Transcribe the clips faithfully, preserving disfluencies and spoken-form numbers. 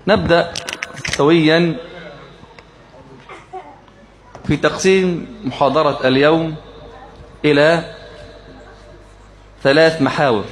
نبدأ سويا في تقسيم محاضرة اليوم إلى ثلاث محاور.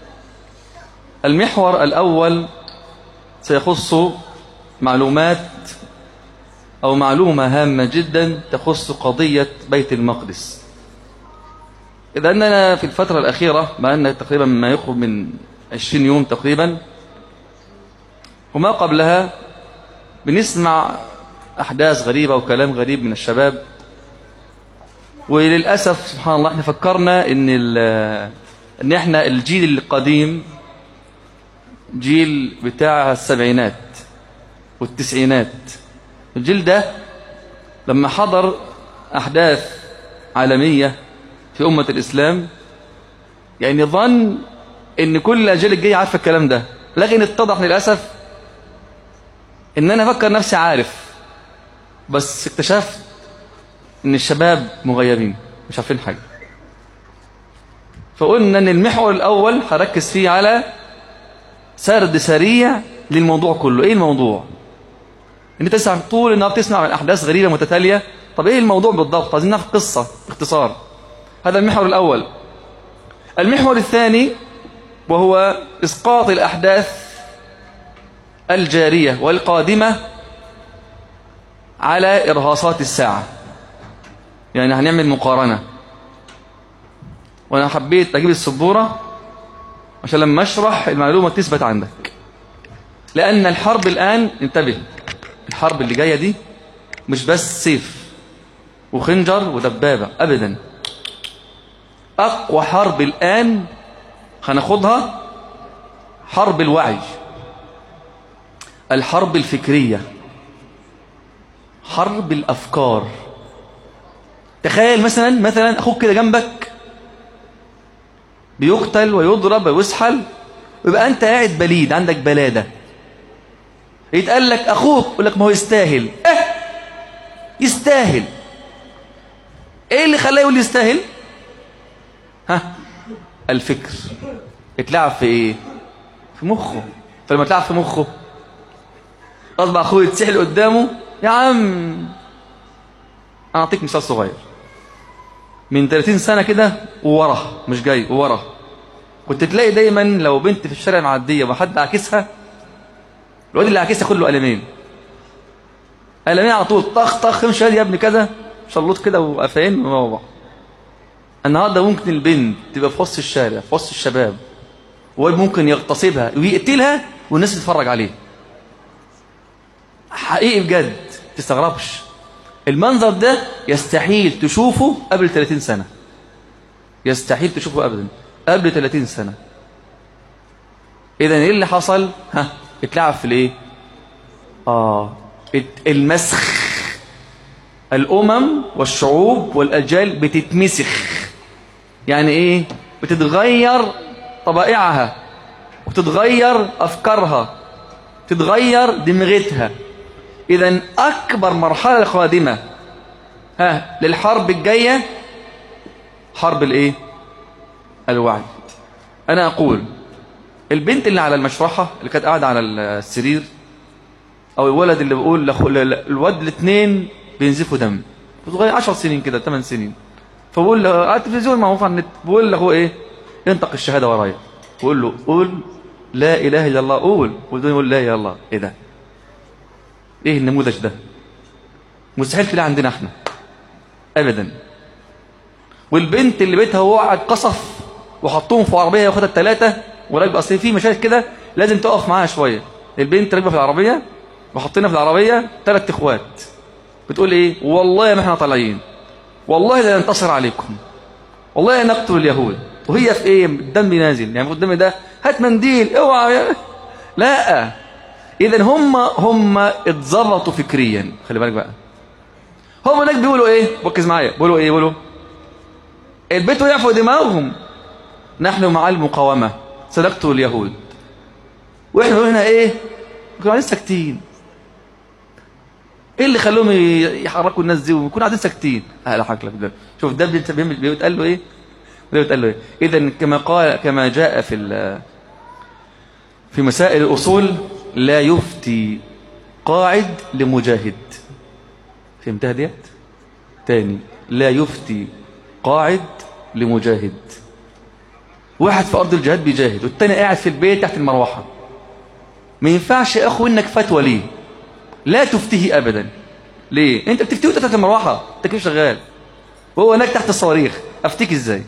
المحور الأول سيخص معلومات أو معلومة هامة جدا تخص قضية بيت المقدس. إذا أننا في الفترة الأخيرة بقالنا تقريبا ما يقرب من عشرين يوم تقريبا وما قبلها بنسمع أحداث غريبة وكلام غريب من الشباب، وللأسف سبحان الله احنا فكرنا إن إن احنا الجيل القديم جيل بتاع السبعينات والتسعينات. الجيل ده لما حضر أحداث عالمية في أمة الإسلام يعني ظن إن كل الأجيال الجاية عارفة الكلام ده، لكن اتضح للأسف إن أنا أفكر نفسي عارف، بس اكتشفت إن الشباب مغيبين مش عارفين حاجة. فقلنا إن المحور الأول هركز فيه على سرد سريع للموضوع كله. إيه الموضوع؟ إن أنت تسمع طول النهار تسمع عن أحداث غريبة متتالية. طب إيه الموضوع بالضبط؟ عايزين نعرف قصة باختصار. هذا المحور الأول. المحور الثاني وهو إسقاط الأحداث الجارية والقادمة على إرهاصات الساعة. يعني هنعمل مقارنة، وأنا حبيت أجيب السبورة عشان لما أشرح المعلومة تثبت عندك، لأن الحرب الآن انتبه، الحرب اللي جاية دي مش بس سيف وخنجر ودبابة أبدا. أقوى حرب الآن هناخدها حرب الوعي، الحرب الفكرية، حرب الأفكار. تخيل مثلا مثلا أخوك كده جنبك بيقتل ويضرب ويسحل، ويبقى أنت قاعد بليد عندك بلادة، يتقال لك أخوك، يقول لك ما هو يستاهل. إيه يستاهل؟ إيه اللي خلاه يقول يستاهل؟ ها؟ الفكر. اتلعب في إيه؟ في مخه. فلما اتلعب في مخه أصبح أخوه يتسحل قدامه. يا عم أنا أعطيك مثال صغير. من ثلاثين سنة كده وورا، مش جاي وورا، كنت تلاقي دايما لو بنت في الشارع معدية وحد عاكسها، الواد اللي عاكسها ياخد له قلمين قلمين على طول، طخ طخ، مش يا ابني كذا، شلوط كده وقفاين وبابا. النهارده ممكن البنت تبقى في وسط الشارع في وسط الشباب، وواد ممكن يغتصبها ويقتلها والناس تتفرج عليه. حقيقي بجد تستغربش. المنظر ده يستحيل تشوفه قبل ثلاثين سنة، يستحيل تشوفه أبدا قبل ثلاثين سنة. إذن إيه اللي حصل؟ ها، اتلعب في الإيه؟ آه المسخ. الأمم والشعوب والأجيال بتتمسخ. يعني إيه؟ بتتغير طبائعها وتتغير أفكارها، تتغير دماغتها. إذن أكبر مرحلة قادمة ها للحرب الجاية حرب الإيه؟ الوعي. أنا أقول البنت اللي على المشرحة اللي كانت قاعدة على السرير، أو الولد اللي بيقول لأخو الواد الاثنين بينزفوا دم، صغير عشر سنين كده ثمان سنين، فبقول له على التلفزيون معروف على النت، بقول لاخوه ايه؟ ينطق الشهاده ورايا، بقول له قول لا اله الا الله، قول، يقول لا اله الا الله. ايه ده؟ ايه النموذج ده؟ مستحيل تلاقيه عندنا احنا ابدا. والبنت اللي بيتها وقعت قصف وحطوهم في عربيه واخدها الثلاثه وراكبه، اصل في مشاكل كده لازم تقف معاها شويه. البنت راكبه في العربيه وحطينا في العربيه ثلاث اخوات، بتقول ايه؟ والله ما احنا طالعين، والله لا ننتصر عليكم، والله نقتل اليهود. وهي في ايه؟ الدم نازل، يعني قدامي ده هات منديل اوعى. لا، اذا هم هم اتظبطوا فكريا. خلي بالك بقى، هم هناك بيقولوا ايه؟ ركز معايا، بيقولوا ايه؟ بيقولوا البيت وقع في دماغهم، نحن مع المقاومه سنقتل اليهود. واحنا هنا ايه؟ كنا قاعدين ساكتين. ايه اللي خلوهم يحركوا الناس دي ويكونوا قاعدين ساكتين؟ لا حق لك ده. شوف ده بيتقال له ايه وده بيتقال له ايه. اذا كما قال كما جاء في في مسائل الاصول، لا يفتى يفتي قاعد لمجاهد. فهمتها ديت؟ تاني، لا يفتي قاعد لمجاهد. واحد في أرض الجهاد بيجاهد والتاني قاعد في البيت تحت المروحة، ما ينفعش يا أخو إنك فتوى ليه؟ لا تفتيه أبدا. ليه؟ أنت بتفتيه وأنت تحت المروحة، أنت كيف شغال وهو هناك تحت الصواريخ، أفتيك إزاي؟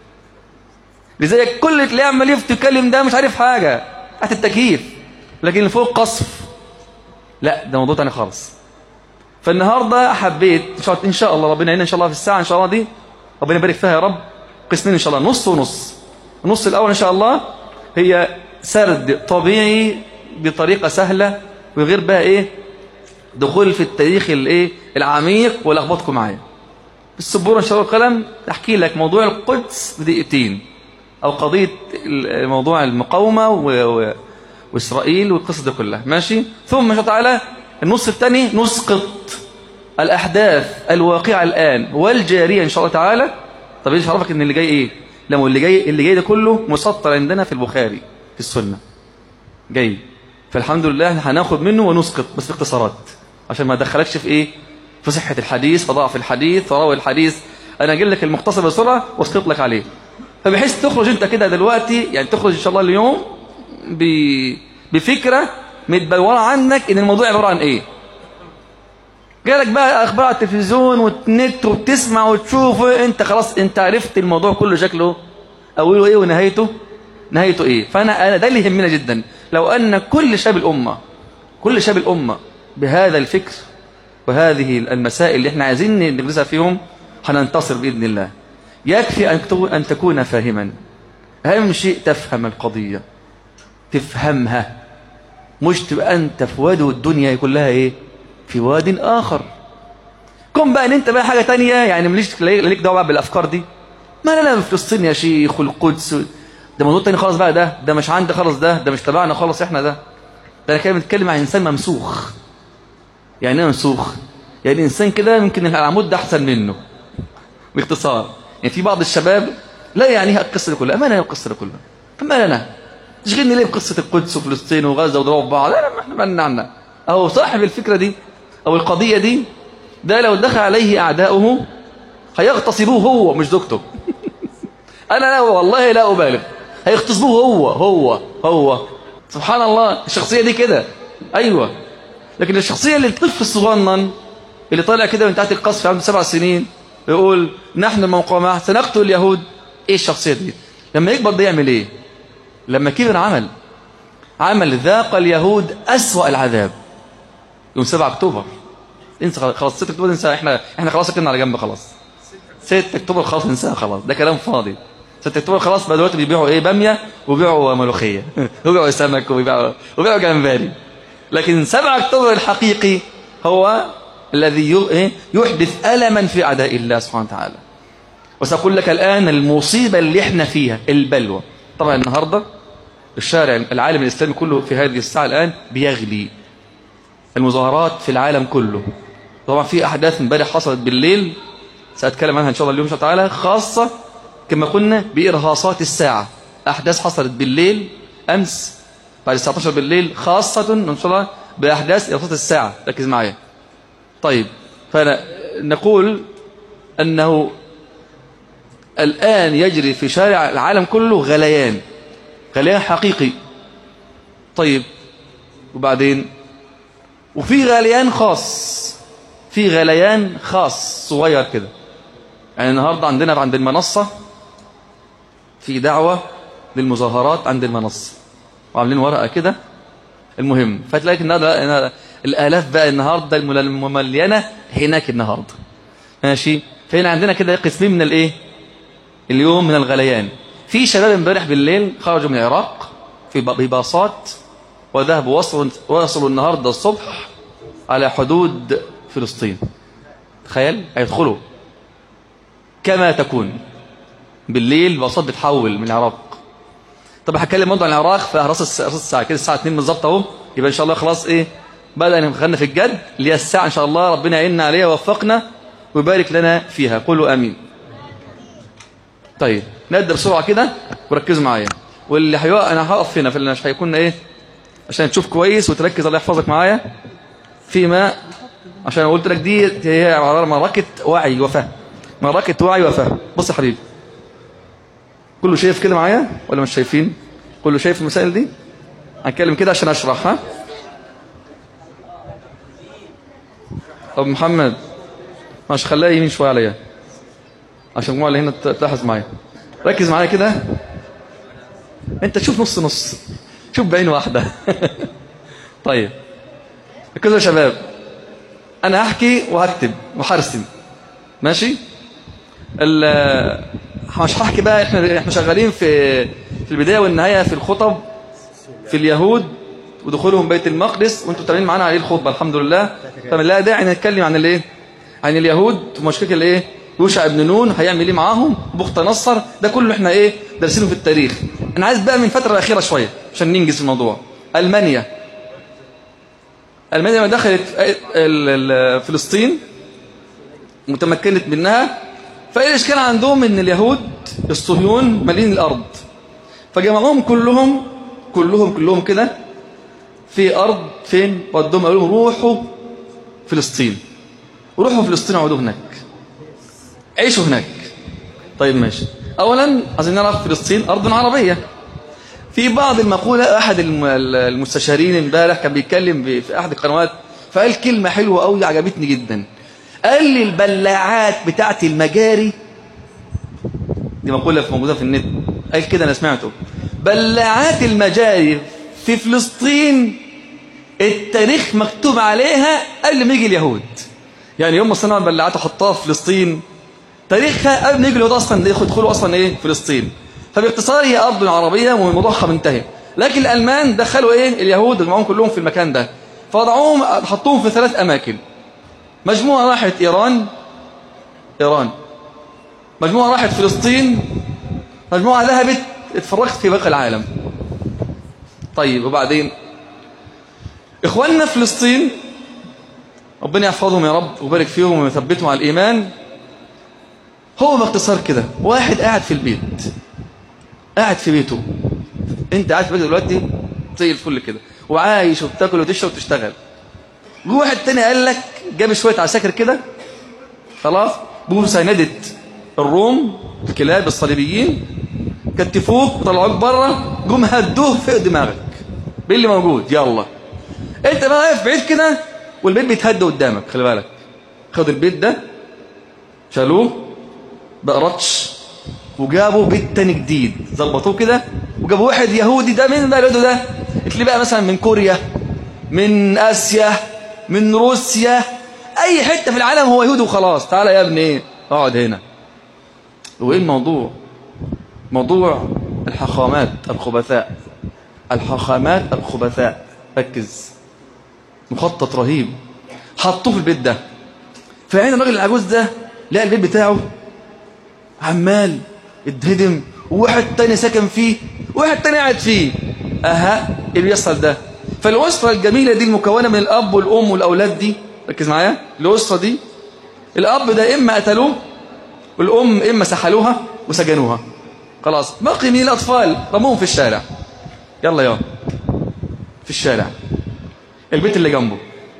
لذلك كل اللي تلاقيه عمال يفتي ويكلم ده مش عارف حاجة تحت التكييف، لكن اللي فوق قصف لا، ده موضوع تاني خالص. فالنهارده حبيت ان شاء الله ربنا يعيننا ان شاء الله في الساعه ان شاء الله دي، ربنا يبارك فيها يا رب، قسمين ان شاء الله، نص ونص. النص الاول ان شاء الله هي سرد طبيعي بطريقه سهله وغير بقى ايه دخول في التاريخ الايه العميق ولخبطكم معايا. بالسبوره ان شاء الله القلم احكي لك موضوع القدس بدقيقتين، او قضيه موضوع المقاومه و... و... واسرائيل والقصه دي كلها، ماشي. ثم ان شاء الله تعالى النص الثاني نسقط الأحداث الواقعة الآن والجارية إن شاء الله تعالى. طب إيش عرفك إن اللي جاي إيه؟ لما اللي جاي اللي جاي ده كله مسطر عندنا في البخاري في السنة جاي، فالحمد لله هناخد منه ونسقط بس في اختصارات عشان ما أدخلكش في إيه؟ في صحة الحديث، فضعف الحديث، فراوي الحديث. أنا أجيب لك المختصر بسرعة واسقط لك عليه، فبحيث تخرج أنت كده دلوقتي، يعني تخرج إن شاء الله اليوم ب... بفكرة متبلورة عنك إن الموضوع عبارة عن إيه. جالك بقى أخبار على التلفزيون والنت وبتسمع وتشوف، أنت خلاص أنت عرفت الموضوع كله شكله أوله إيه ونهايته نهايته إيه. فأنا أنا ده اللي يهمنا جدا، لو أن كل شاب الأمة كل شاب الأمة بهذا الفكر وهذه المسائل اللي احنا عايزين ندرسها فيهم هننتصر بإذن الله. يكفي أن تكون فاهما، أهم شيء تفهم القضية، تفهمها، مش تبقى أنت في واد والدنيا كلها إيه في واد آخر. كن بقى ان انت بقى حاجة تانية، يعني مليش ليك دعوة بالافكار دي. ما لنا فلسطين يا شيخ والقدس ده موضوع تاني خالص بقى، ده ده مش عندي خالص، ده ده مش تبعنا خالص احنا، ده ده انا كده بنتكلم عن انسان ممسوخ. يعني ايه ممسوخ؟ يعني انسان كده يمكن العمود ده احسن منه باختصار. يعني في بعض الشباب لا يعنيها القصة دي كلها، ما لنا القصة دي كلها، ما لنا تشغلني ليه بقصة القدس وفلسطين وغزة وضرب بعض؟ لا لا، احنا ما لنا عنها. اهو صاحب الفكرة دي أو القضية دي ده لو دخل عليه أعداؤه هيغتصبوه هو مش زوجته. أنا لا والله لا أبالغ، هيغتصبوه هو هو هو سبحان الله. الشخصية دي كده أيوة، لكن الشخصية اللي الطفل الصغنن اللي طالع كده من تحت القصف عنده سبع سنين يقول نحن المقاومة سنقتل اليهود، إيه الشخصية دي؟ لما يكبر ده يعمل إيه؟ لما كبر عمل عمل ذاق اليهود أسوأ العذاب يوم سبعة أكتوبر. انسى خلاص، ستة أكتوبر انسى، احنا احنا خلاص كنا على جنب خلاص. ستة أكتوبر خلاص انساها خلاص، ده كلام فاضي. ستة أكتوبر خلاص بقى دلوقتي بيبيعوا ايه؟ باميه وبيبيعوا ملوخيه وبيبيعوا سمك وبيبيعوا وبيبيعوا جمبري. لكن سبعة أكتوبر الحقيقي هو الذي يحدث ألما في أعداء الله سبحانه وتعالى. وسأقول لك الآن المصيبة اللي احنا فيها، البلوى. طبعا النهارده الشارع العالم الإسلامي كله في هذه الساعة الآن بيغلي، المظاهرات في العالم كله. طبعا في أحداث امبارح حصلت بالليل سأتكلم عنها إن شاء الله اليوم إن شاء الله تعالى، خاصة كما قلنا بإرهاصات الساعة. أحداث حصلت بالليل أمس بعد الساعة عشرة بالليل، خاصة إن شاء الله بأحداث إرهاصات الساعة. ركز معايا. طيب، فنقول أنه الآن يجري في شارع العالم كله غليان، غليان حقيقي. طيب وبعدين وفي غليان خاص، في غليان خاص صغير كده. يعني النهاردة عندنا عند المنصة في دعوة للمظاهرات عند المنصة وعاملين ورقة كده. المهم فتلاقي النهاردة الآلاف بقى النهاردة المملينة هناك النهاردة، ماشي. فهنا عندنا كده قسمين من الايه اليوم من الغليان. في شباب امبارح بالليل خرجوا من العراق في باصات وذهبوا وصلوا وصلوا النهارده الصبح على حدود فلسطين. تخيل هيدخلوا كما تكون بالليل باصات بتحول من العراق. طب هتكلم موضوع عن العراق في راس الساعه كده الساعه اتنين بالظبط اهو، يبقى ان شاء الله خلاص ايه بدأنا دخلنا في الجد اللي هي الساعه ان شاء الله. ربنا يعيننا عليها ووفقنا ويبارك لنا فيها، قولوا امين. طيب نبدا بسرعه كده وركزوا معايا، واللي هيقف انا هقف هنا في اللي مش هيكون ايه عشان تشوف كويس وتركز، الله يحفظك معايا فيما، عشان قلت لك دي هي معركة وعي وفهم، معركة وعي وفهم. بص يا حبيبي، كله شايف كده معايا ولا مش شايفين؟ كله شايف المسائل دي؟ هنتكلم كده عشان اشرح. ها طب محمد مش خليها يمين شويه عليا عشان المجموعه اللي هنا تلاحظ معايا، ركز معايا كده، انت تشوف نص نص، شوف بعين واحده. طيب ركزوا يا شباب، انا هحكي وهكتب وهرسم، ماشي؟ مش هحكي بقى، احنا احنا شغالين في في البدايه والنهايه في الخطب في اليهود ودخولهم بيت المقدس، وانتوا تابعين معانا عليه الخطبه الحمد لله. فمن لا داعي نتكلم عن الايه، عن اليهود ومشكله الايه، يوشع ابن نون هيعمل ايه معاهم، بخت نصر، ده كله احنا ايه دارسينه في التاريخ. انا عايز بقى من الفتره الاخيره شويه عشان ننجز الموضوع. المانيا المانيا لما دخلت فلسطين متمكنت منها، فايه الاشكال عندهم؟ ان اليهود الصهيون مالين الارض، فجمعوهم كلهم كلهم كلهم كده في ارض فين، ودهم قالوا لهم روحوا فلسطين، روحوا فلسطين اقعدوا هناك، عيشوا هناك. طيب ماشي، اولا عايزين نعرف فلسطين ارض عربيه. في بعض المقوله، احد المستشارين امبارح كان بيتكلم في احد القنوات، فقال كلمه حلوه قوي عجبتني جدا، قال لي البلاعات بتاعت المجاري، دي مقوله موجوده في النت، قال كده انا سمعته، بلاعات المجاري في فلسطين التاريخ مكتوب عليها قبل ما يجي اليهود. يعني يوم ما صنعوا البلاعات وحطوها في فلسطين تاريخها قبل ما يجي اليهود اصلا يدخلوا اصلا ايه فلسطين. فباختصار هي ارض عربيه وموضوعها منتهي. لكن الالمان دخلوا ايه اليهود وجمعوهم كلهم في المكان ده، فوضعوهم حطوهم في ثلاث اماكن. مجموعه راحت ايران ايران مجموعه راحت فلسطين، مجموعه ذهبت اتفرجت في باقي العالم. طيب وبعدين اخواننا في فلسطين ربنا يحفظهم يا رب ويبارك فيهم ويثبتهم على الايمان، هو باختصار كده واحد قاعد في البيت، قاعد في بيته، انت قاعد في بيتك دلوقتي زي الفل كده وعايش وبتاكل وتشرب وتشتغل، جه واحد تاني قال لك جاب شويه عساكر كده خلاص بمساندة الروم الكلاب الصليبيين، كتفوك وطلعوك بره، جم هدوه فوق دماغك باللي موجود، يلا انت بقى واقف بعيد كده والبيت بيتهد قدامك. خلي بالك، خدوا البيت ده شالوه بقرطش وجابوا بيت تاني جديد، ظبطوه كده وجابوا واحد يهودي. ده مين بقى اليهودي ده؟ تلاقيه بقى مثلا من كوريا، من اسيا، من روسيا، اي حته في العالم هو يهودي وخلاص. تعالى يا ابني اقعد هنا. وايه الموضوع؟ موضوع الحاخامات الخبثاء، الحاخامات الخبثاء. ركز، مخطط رهيب حطوه في البيت ده. فعين الراجل العجوز ده لقى البيت بتاعه عمال اتهدم وواحد تاني ساكن فيه وواحد تاني قاعد فيه. اها ايه اللي بيحصل ده؟ فالاسره الجميله دي المكونه من الاب والام والاولاد دي، ركز معايا، الاسره دي الاب ده اما قتلوه والام اما سحلوها وسجنوها، خلاص بقي من الاطفال رموهم في الشارع. يلا يا في الشارع. البيت اللي جنبه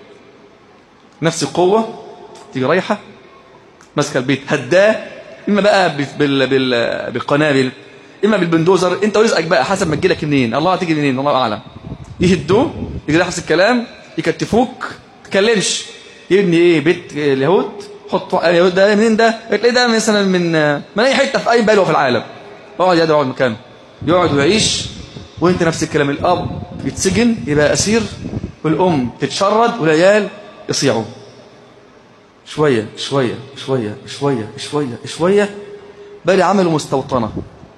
نفس القوه تيجي رايحه ماسكه البيت هداه، اما بقى بال بال بالقنابل اما بالبندوزر، انت ورزقك بقى حسب ما تجيلك منين، الله هتيجي منين الله اعلم. يهدوه يجي نفس الكلام، يكتفوك تكلمش، يبني ايه بيت اليهود، حط اليهود ده منين ده؟ تلاقيه ده مثلا من من اي حته في اي بلوه في العالم، اقعد يا اقعد مكانه يقعد ويعيش. وانت نفس الكلام، الاب يتسجن يبقى اسير والام تتشرد والعيال يصيعوا. شويه شويه شويه شويه شويه شويه بقى عملوا مستوطنه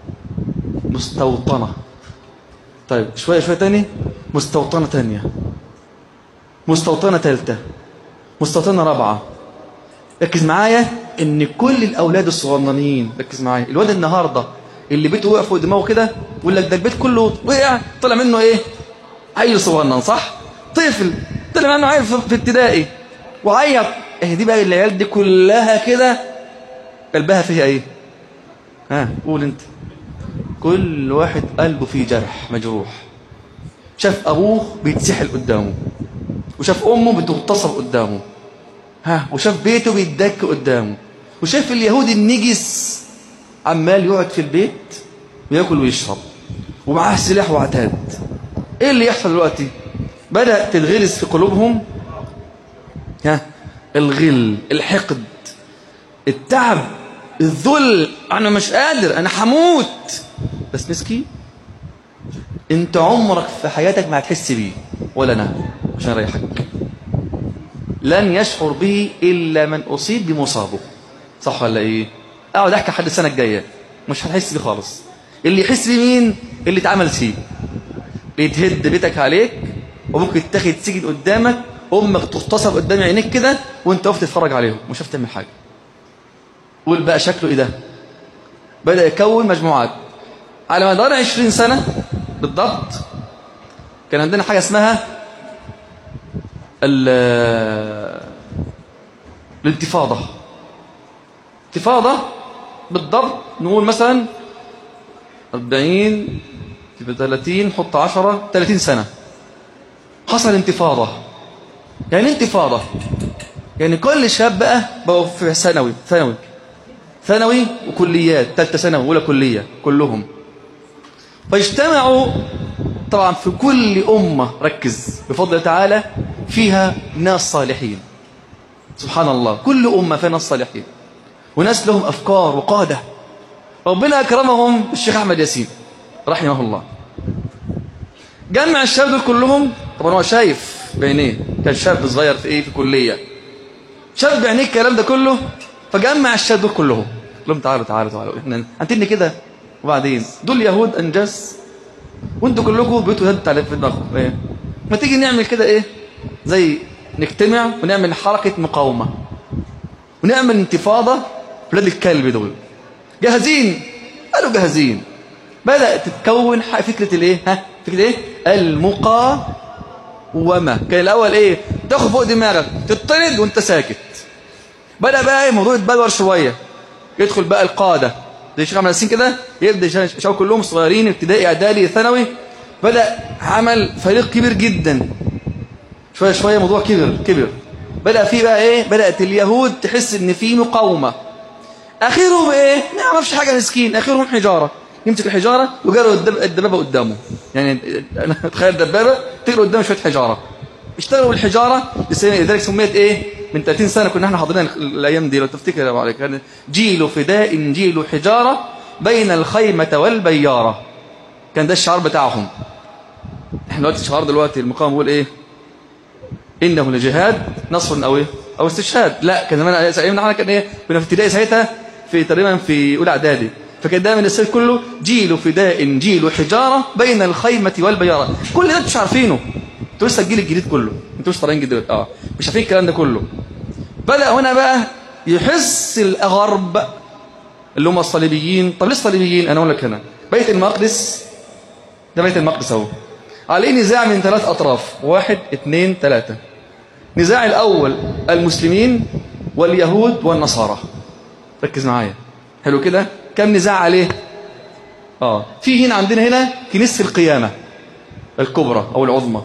مستوطنه طيب شويه شويه تاني مستوطنه تانيه، مستوطنه ثالثه، مستوطنه رابعه. ركز معايا ان كل الاولاد الصغننين، ركز معايا، الواد النهارده اللي بيته وقع فوق دماغه كده يقول لك ده البيت كله وقع، طلع منه ايه؟ عيل صغنن، صح؟ طفل طلع منه عيل في ابتدائي وعيط. ايه دي بقى العيال دي كلها كده قلبها فيها ايه؟ ها قول انت. كل واحد قلبه فيه جرح مجروح. شاف أبوه بيتسحل قدامه، وشاف أمه بتغتصب قدامه، ها وشاف بيته بيتدك قدامه، وشاف اليهودي النجس عمال يقعد في البيت ويأكل ويشرب ومعاه سلاح وعتاد. إيه اللي يحصل دلوقتي؟ بدأ تتغرس في قلوبهم ها الغل، الحقد، التعب، الذل. أنا مش قادر، أنا حموت. بس مسكين، أنت عمرك في حياتك ما هتحس بيه ولا أنا عشان أريحك. لن يشعر به إلا من أصيب بمصابه. صح ولا إيه؟ أقعد أحكي لحد السنة الجاية مش هتحس بيه خالص. اللي يحس بيه مين؟ اللي اتعمل فيه. بيتهد بيتك عليك، وممكن تاخد سجن قدامك، أمك تغتصب قدام عينيك كده وأنت وقف تتفرج عليهم مش هتعرف تعمل حاجة. قول بقى شكله إيه ده؟ بدأ يكون مجموعات على مدار عشرين سنة بالضبط. كان عندنا حاجة اسمها الانتفاضة. انتفاضة بالضبط نقول مثلا أربعين في ثلاثين حط عشرة ثلاثين سنة حصل انتفاضة. يعني انتفاضة يعني كل شاب بقى بقوا في ثانوي ثانوي ثانوي وكليات، ثالثه ثانوي ولا كلية كلهم، فاجتمعوا. طبعا في كل أمة ركز بفضل تعالى فيها ناس صالحين، سبحان الله، كل أمة فيها ناس صالحين وناس لهم أفكار وقادة. ربنا أكرمهم الشيخ أحمد ياسين رحمه الله، جمع الشباب دول كلهم. طبعا هو شايف بعينيه، كان شاب صغير في إيه في كلية، شاف بعينيه الكلام ده كله، فجمع الشباب دول كلهم قال لهم تعالوا تعالوا تعالوا احنا هنتني كده، وبعدين دول يهود أنجاز وانتوا كلكم بيتوا هد على في دماغكم ايه، ما تيجي نعمل كده ايه زي نجتمع ونعمل حركة مقاومة ونعمل انتفاضة بلاد الكلب دول. جاهزين؟ قالوا جاهزين. بدأت تتكون فكرة الايه ها فكرة ايه المقاومة. كان الاول ايه تاخد فوق دماغك تطرد وانت ساكت. بدأ بقى الموضوع يتبلور شوية، يدخل بقى القادة زي الشيخ أحمد ياسين كده، يبدأ يشاور كلهم صغيرين ابتدائي اعدادي ثانوي. بدأ عمل فريق كبير جدا، شوية شوية موضوع كبر كبر. بدأ فيه بقى ايه بدأت اليهود تحس ان في مقاومة. اخرهم ايه ما يعرفش حاجة مسكين، اخرهم حجارة، يمسك الحجارة وجروا الدبابة قدامه. يعني انا تخيل دبابة تجري قدامه شوية حجارة، اشتغلوا بالحجارة. لذلك سميت ايه من ثلاثين سنة كنا احنا حاضرين الايام دي لو تفتكر يا ابو علي، كان جيل فداء جيل حجارة بين الخيمة والبيارة، كان ده الشعار بتاعهم. احنا دلوقتي الشعار دلوقتي المقاومة بيقول ايه انه لجهاد نصر او ايه او استشهاد. لا كان زمان ايامنا احنا كان ايه كنا في ابتدائي ساعتها في تقريبا في اولى اعدادي، فكان دايما السيد كله جيل فداء جيل حجارة بين الخيمة والبيارة. كل ده مش عارفينه، انتوا لسه الجيل الجديد كله، انتوا مش طالعين جديد اه مش عارفين الكلام ده كله. بدأ هنا بقى يحس الغرب اللي هم الصليبيين. طب ليه الصليبيين؟ انا اقول لك هنا بيت المقدس ده بيت المقدس اهو عليه نزاع من ثلاث اطراف، واحد اثنين ثلاثة. نزاع الاول المسلمين واليهود والنصارى. ركز معايا حلو كده. كم نزاع عليه؟ اه في هنا عندنا هنا كنيسة القيامة الكبرى او العظمى،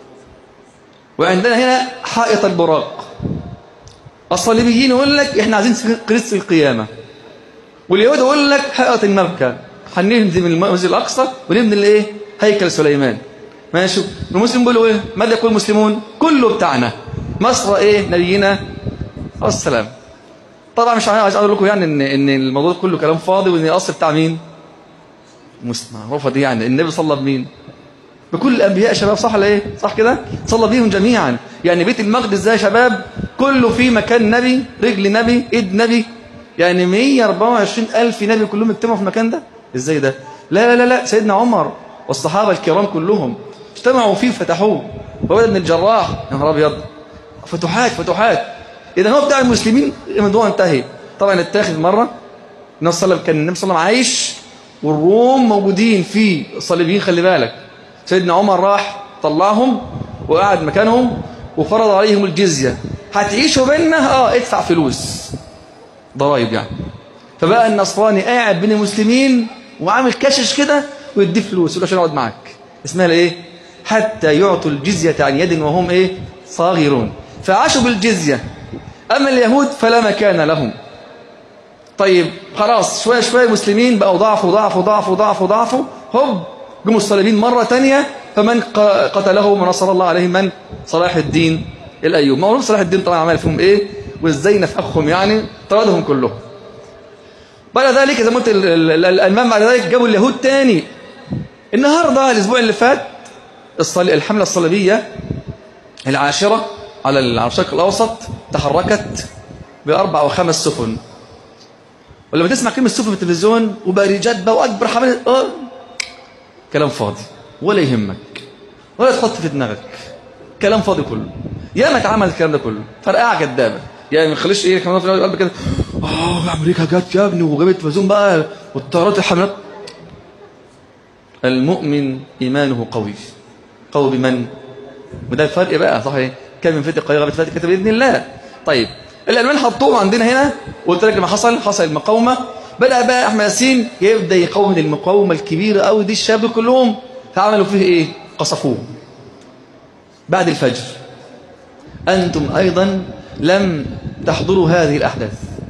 وعندنا هنا حائط البراق. الصليبيين يقول لك احنا عايزين كنيسة القيامة، واليهود يقول لك حائط المبكى، هنهدم المسجد الاقصى ونبني الايه هيكل سليمان. ماشي. المسلمين بيقولوا ايه ماذا يقول المسلمون كله بتاعنا مصر ايه نبينا السلام. طبعا مش عايز اقول لكم يعني ان ان الموضوع كله كلام فاضي، وان الاصل بتاع مين معروفه دي. يعني النبي صلى بمين بكل الانبياء شباب، صح ولا ايه صح كده صلى بيهم جميعا. يعني بيت المقدس ده يا شباب كله فيه مكان نبي، رجل نبي، ايد نبي، يعني مئة وأربعة وعشرين ألف نبي كلهم اجتمعوا في المكان ده. ازاي ده؟ لا لا لا سيدنا عمر والصحابه الكرام كلهم اجتمعوا فيه فتحوه، وبدأ بن الجراح يا نهار ابيض فتوحات فتوحات. اذا هو بتاع المسلمين الموضوع انتهي. طبعا اتاخذ مره النبي صلى الله عليه وسلم، كان النبي صلى الله عليه وسلم عايش والروم موجودين فيه الصليبيين، خلي بالك. سيدنا عمر راح طلعهم وقعد مكانهم وفرض عليهم الجزية، هتعيشوا بيننا اه ادفع فلوس ضرائب يعني. فبقى النصراني قاعد بين المسلمين وعامل كشش كده ويديه فلوس يقول عشان اقعد معاك. اسمها الايه حتى يعطوا الجزية عن يد وهم إيه صاغرون، فعاشوا بالجزية. أما اليهود فلا مكان لهم. طيب خلاص شوية شوية المسلمين بقوا ضعفوا ضعفوا ضعفوا ضعفوا ضعفوا هب جم الصليبين مرة تانية، فمن قتله ونصر الله عليهم من صلاح الدين الأيوبي. معروف صلاح الدين طبعا عمل فيهم إيه وإزاي نفخهم، يعني طردهم كلهم. بعد ذلك زي ما قلت الألمان بعد ذلك جابوا اليهود تاني. النهاردة الأسبوع اللي فات الحملة الصليبية العاشرة على الشرق الأوسط تحركت بأربع أو خمس سفن. ولما تسمع كلمة سفن في التلفزيون وبارجات بقى وأكبر حملة أه كلام فاضي ولا يهمك ولا تحط في دماغك، كلام فاضي كله. يا ما اتعمل الكلام ده كله فرقعة كدابة، يعني ما تخليش ايه كمان في القلب كده اه امريكا جت يا ابني وجابت تلفزيون بقى والطيارات الحملات. المؤمن ايمانه قوي قوي بمن؟ وده الفرق بقى صحيح. كم من فتى قليل غلبت فتى كتب باذن الله. طيب الالمان حطوهم عندنا هنا وقلت لك لما حصل حصل المقاومه، بدا بقى احمد ياسين يبدا يقاوم المقاومه الكبيره قوي دي. الشباب كلهم فعملوا فيه ايه؟ قصفوه بعد الفجر. انتم ايضا لم تحضروا هذه الاحداث.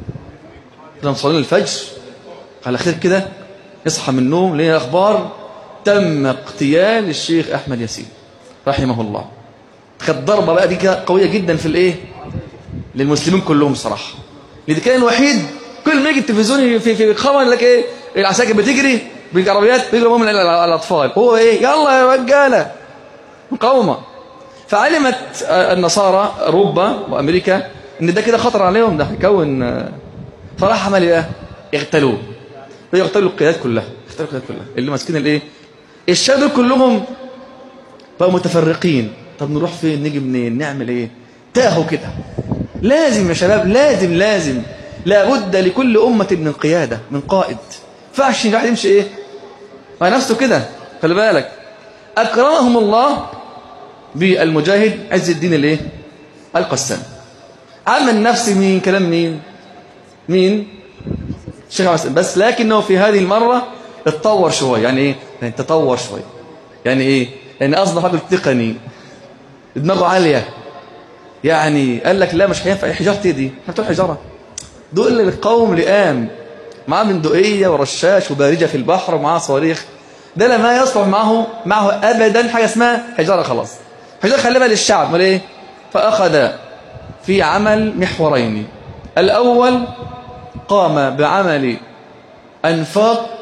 لما صلينا الفجر على خير كده يصحى من النوم ليه اخبار تم اغتيال الشيخ احمد ياسين رحمه الله. كانت ضربه بقى دي قويه جدا في الايه للمسلمين كلهم صراحه. لان كان الوحيد كل ما يجي التلفزيون في في خبر لك ايه العساكر بتجري بالعربيات بيجروا من الاطفال، هو ايه يلا يا رجاله مقاومه. فعلمت النصارى اوروبا وامريكا ان ده كده خطر عليهم، ده هيكون، فراح عمل ايه؟ يغتالوه. يغتالوا القيادات كلها، يغتالوا القيادات كلها اللي ماسكين الايه؟ الشباب كلهم بقوا متفرقين. طب نروح فين؟ نيجي منين؟ نعمل ايه؟ تاهوا كده. لازم يا شباب لازم لازم لابد لكل امه من قياده، من قائد. فعش الواحد يمشي ايه؟ مع نفسه كده. خلي بالك اكرمهم الله بالمجاهد عز الدين الايه؟ القسام. عمل نفسه مين؟ كلام مين؟ مين؟ الشيخ عبد. بس لكنه في هذه المره اتطور شويه. يعني ايه؟ يعني تطور شويه. يعني ايه؟ يعني اصبح راجل تقني دماغه عاليه. يعني قال لك لا مش هينفع حجارتي دي، هتروح حجاره. دول القوم لئام معاه بندقيه ورشاش وبارجه في البحر ومعاه صواريخ. ده لا ما يصلح معه معه ابدا حاجه اسمها حجاره. خلاص حجاره خليها للشعب. امال ايه؟ فاخذ في عمل محورين. الاول قام بعمل انفاق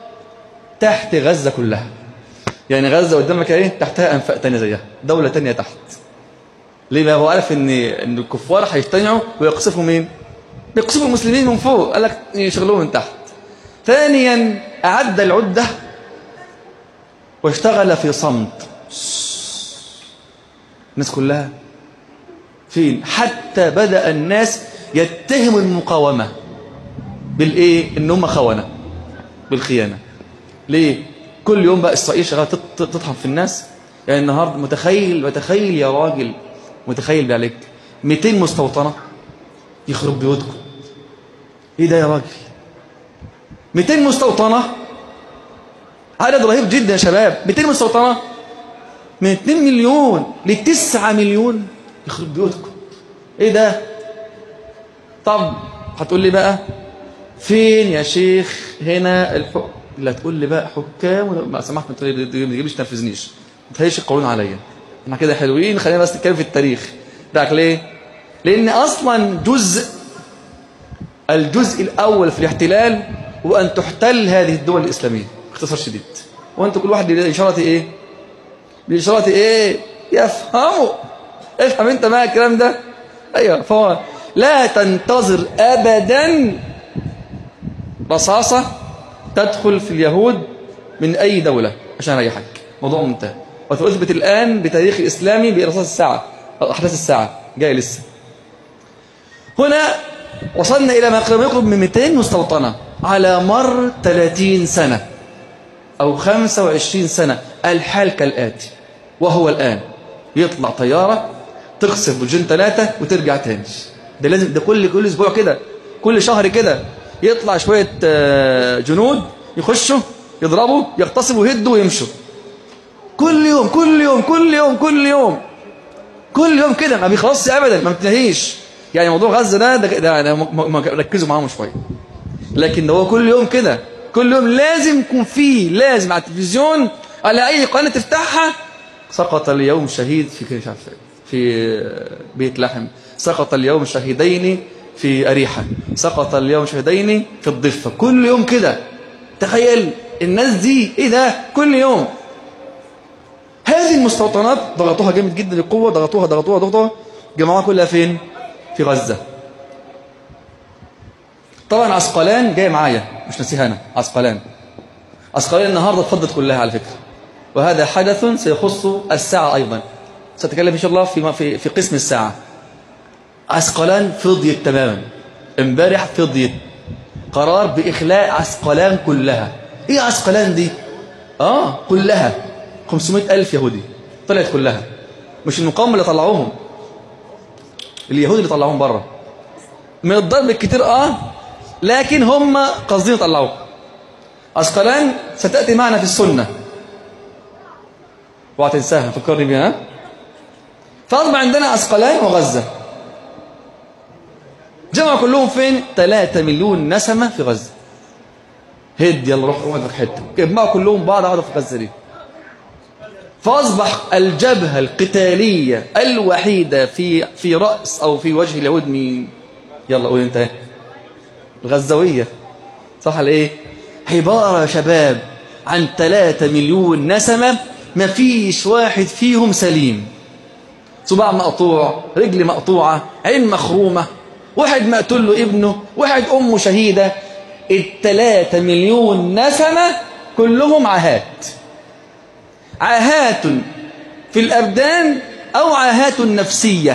تحت غزه كلها. يعني غزه قدامك ايه؟ تحتها انفاق ثانيه زيها، دوله ثانيه تحت. ليه بقى؟ هو عارف ان ان الكفار هيجتمعوا ويقصفوا مين؟ بيقصفوا المسلمين من فوق، قال لك يشغلوهم من تحت. ثانيا اعد العده واشتغل في صمت. الناس كلها فين؟ حتى بدأ الناس يتهموا المقاومة بالايه؟ ان هم خونة، بالخيانة. ليه؟ كل يوم بقى اسرائيل شغاله تطحن في الناس. يعني النهارده متخيل متخيل يا راجل متخيل بعليك مئتين مستوطنة يخرب بيوتكم. ايه ده يا راجل؟ مئتين مستوطنة عدد رهيب جدا يا شباب. مئتين مستوطنة من اتنين مليون ل تسعة مليون يخرب بيوتكم. ايه ده؟ طب هتقول لي بقى فين يا شيخ هنا الحكم؟ لا تقول لي بقى حكام ما سمحت ما تجيبش تنفذنيش، ما تهيش القانون عليا، احنا كده حلوين، خلينا بس نتكلم في التاريخ بتاعك. ليه؟ لان اصلا جزء الجزء الاول في الاحتلال هو ان تحتل هذه الدول الاسلاميه باختصار شديد. وانت كل واحد باشاره ايه؟ باشاره ايه؟ يفهموا. افهم انت بقى الكلام ده. ايوه. فهو لا تنتظر ابدا رصاصه تدخل في اليهود من اي دوله عشان اريحك. موضوع منتهى. وتثبت الان بتاريخ الاسلامي برصاص الساعه، احداث الساعه جاي لسه. هنا وصلنا الى ما يقرب من مئتين مستوطنه على مر ثلاثين سنه او خمسة وعشرين سنه. الحال كالاتي. وهو الان يطلع طياره تقصف برجين ثلاثه وترجع تاني. ده لازم، ده كل كل اسبوع كده، كل شهر كده يطلع شويه جنود يخشوا يضربوا يغتصبوا ويهدوا ويمشوا. كل يوم كل يوم كل يوم كل يوم كل يوم كده، ما بيخلصش ابدا، ما بتنتهيش. يعني موضوع غزة ده ده, ده, ده م- م- ركزوا معاهم شويه. لكن هو كل يوم كده، كل يوم لازم يكون فيه، لازم على التلفزيون على اي قناه تفتحها، سقط اليوم شهيد في مش عارف في بيت لحم، سقط اليوم شهيدين في أريحة، سقط اليوم شهيدين في الضفة. كل يوم كده. تخيل الناس دي ايه ده كل يوم. هذه المستوطنات ضغطوها جامد جدا القوة، ضغطوها ضغطوها ضغطوها جمعوها كلها فين؟ في غزة. طبعا عسقلان جاي معايا، مش نسيها انا. عسقلان عسقلان النهارده اتفضت كلها على فكرة، وهذا حدث سيخص الساعة أيضا، سأتكلم إن شاء الله في في في قسم الساعة. عسقلان فضيت تماما، امبارح فضيت، قرار بإخلاء عسقلان كلها. إيه عسقلان دي؟ آه كلها خمسمائة ألف يهودي طلعت كلها، مش المقاومة اللي طلعوهم، اليهود اللي طلعوهم بره من الضرب الكتير. آه لكن هم قاصدين يطلعوه. عسقلان ستأتي معنا في السنة، وهتنساها فكرني بيها. فأصبح عندنا عسقلان وغزة، جمعوا كلهم فين؟ ثلاثة مليون نسمة في غزة. هد يلا روح روح في حتة، جمعوا كلهم بعض قعدوا في غزة دي. فأصبح الجبهة القتالية الوحيدة في في رأس أو في وجه اليهود مين؟ يلا قول أنت. الغزاوية، صح ولا إيه؟ عبارة يا شباب عن ثلاثة مليون نسمة، ما فيش واحد فيهم سليم. صباع مقطوع، رجل مقطوعة، عين مخرومة، واحد مقتول له ابنه، واحد أمه شهيدة. الثلاثة مليون نسمة كلهم عاهات، عاهات في الأبدان أو عاهات نفسية.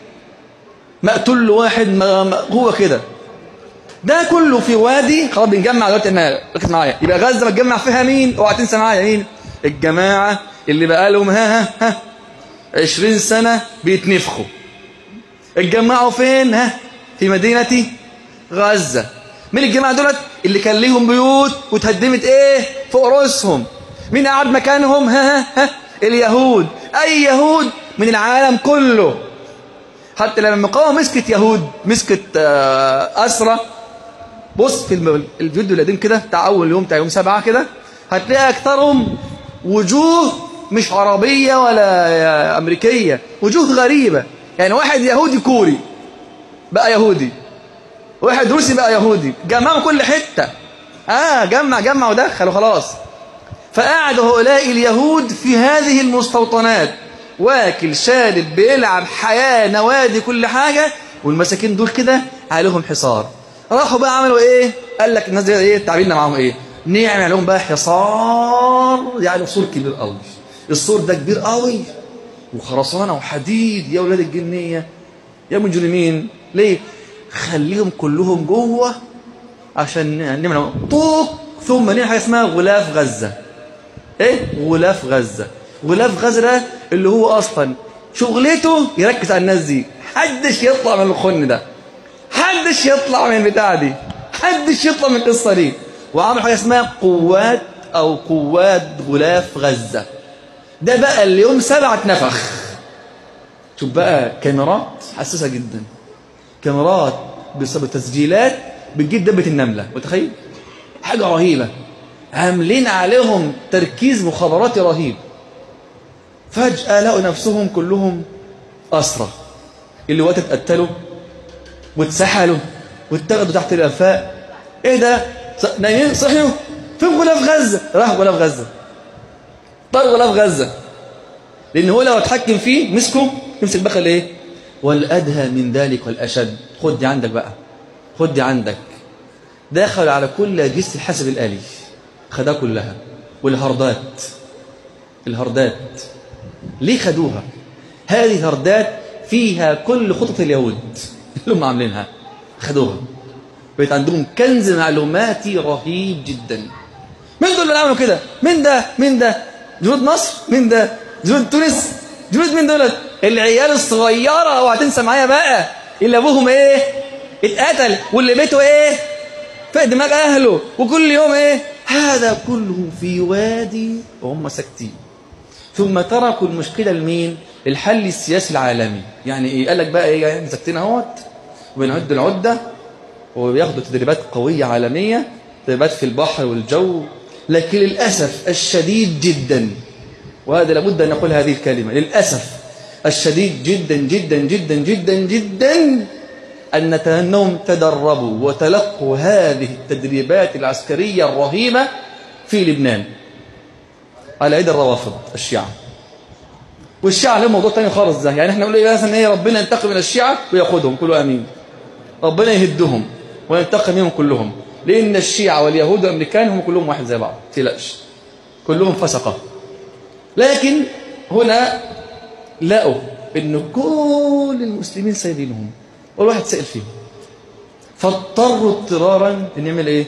مقتول له واحد هو كده. ده كله في وادي. خلاص بنجمع دلوقتي. انا ركز معايا. يبقى غزة بتجمع فيها مين؟ اوعى تنسى معايا مين؟ الجماعة اللي بقى لهم ها ها ها عشرين سنة بيتنفخوا. اتجمعوا فين؟ ها في مدينة غزة. مين الجماعة دولت؟ اللي كان ليهم بيوت وتهدمت ايه فوق رؤوسهم. مين قاعد مكانهم؟ ها ها ها اليهود. اي يهود من العالم كله. حتى لما المقاومة مسكت يهود، مسكت أسرة. بص في الفيديو القديم كده بتاع أول يوم، بتاع يوم سبعة كده، هتلاقي أكثرهم وجوه مش عربية ولا أمريكية، وجوه غريبة. يعني واحد يهودي كوري بقى يهودي، واحد روسي بقى يهودي، جمعوا كل حتة. آه جمع جمع ودخل وخلاص. فقعد هؤلاء اليهود في هذه المستوطنات، واكل شارب بيلعب حياة نوادي كل حاجة، والمساكين دول كده عليهم حصار. راحوا بقى عملوا ايه؟ قال لك الناس دي ايه تعبيرنا معاهم ايه؟ نعمل لهم بقى حصار، يعني سور كبير قوي. السور ده كبير قوي وخرسانة وحديد. يا ولاد الجنية يا مجرمين، ليه؟ خليهم كلهم جوه عشان نعمل طوق، ثم نعمل حاجة اسمها غلاف غزة. ايه؟ غلاف غزة. غلاف غزة ده اللي هو اصلا شغلته يركز على الناس دي، حدش يطلع من الخن ده، حدش يطلع من البتاع دي، حدش يطلع من القصة دي. وعمل حاجة اسمها قوات او قوات غلاف غزة. ده بقى اليوم سبعة نفخ. شوف بقى كاميرات حساسة جدا، كاميرات بسبب تسجيلات بتجيب دبة النملة. متخيل؟ حاجة رهيبة. عاملين عليهم تركيز مخابراتي رهيب. فجأة لقوا نفسهم كلهم أسرى. اللي وقت اتقتلوا واتسحلوا واتاخدوا تحت الأنفاق. ايه ده؟ نايمين صحيوا في غلاف غزة. راح غلاف غزة، طار غلاف غزة، لأن هو لو اتحكم فيه مسكه يمسك بخل ايه؟ والأدهى من ذلك والأشد. خد دي عندك بقى، خد دي عندك. دخل على كل أجهزة الحاسب الآلي، خدها كلها. والهردات، الهردات ليه خدوها؟ هذه الهردات فيها كل خطط اليهود اللي هم عاملينها، خدوها. بقيت عندهم كنز معلوماتي رهيب جدا. مين دول اللي عملوا كده؟ مين ده؟ مين ده؟ جنود مصر؟ مين ده؟ جنود تونس؟ جنود مين دولت؟ العيال الصغيرة. وهتنسى معايا بقى اللي ابوهم ايه؟ اتقتل، واللي بيته ايه؟ في دماغ اهله، وكل يوم ايه؟ هذا كله في وادي وهم ساكتين. ثم تركوا المشكلة لمين؟ الحل السياسي العالمي. يعني ايه؟ قال لك بقى ايه، يعني مسكتين اهوت وبنعد العدة وبياخدوا تدريبات قوية عالمية، تدريبات في البحر والجو. لكن للأسف الشديد جدا، وهذا لابد أن نقول هذه الكلمة، للأسف الشديد جدا جدا جدا جدا جدا أنهم تدربوا وتلقوا هذه التدريبات العسكرية الرهيبة في لبنان على يد الروافض الشيعة. والشيعة لهم موضوع تاني خالص ده. يعني احنا نقول ايه مثلا، ايه ربنا ينتقم من الشيعة ويأخذهم كله امين، ربنا يهدهم وينتقم منهم كلهم، لأن الشيعة واليهود والأمريكان هم كلهم واحد زي بعض، تلاش كلهم فسقة. لكن هنا لقوا إن كل المسلمين سايبينهم والواحد سائل فيهم، فاضطروا اضطرارا ان يعمل ايه؟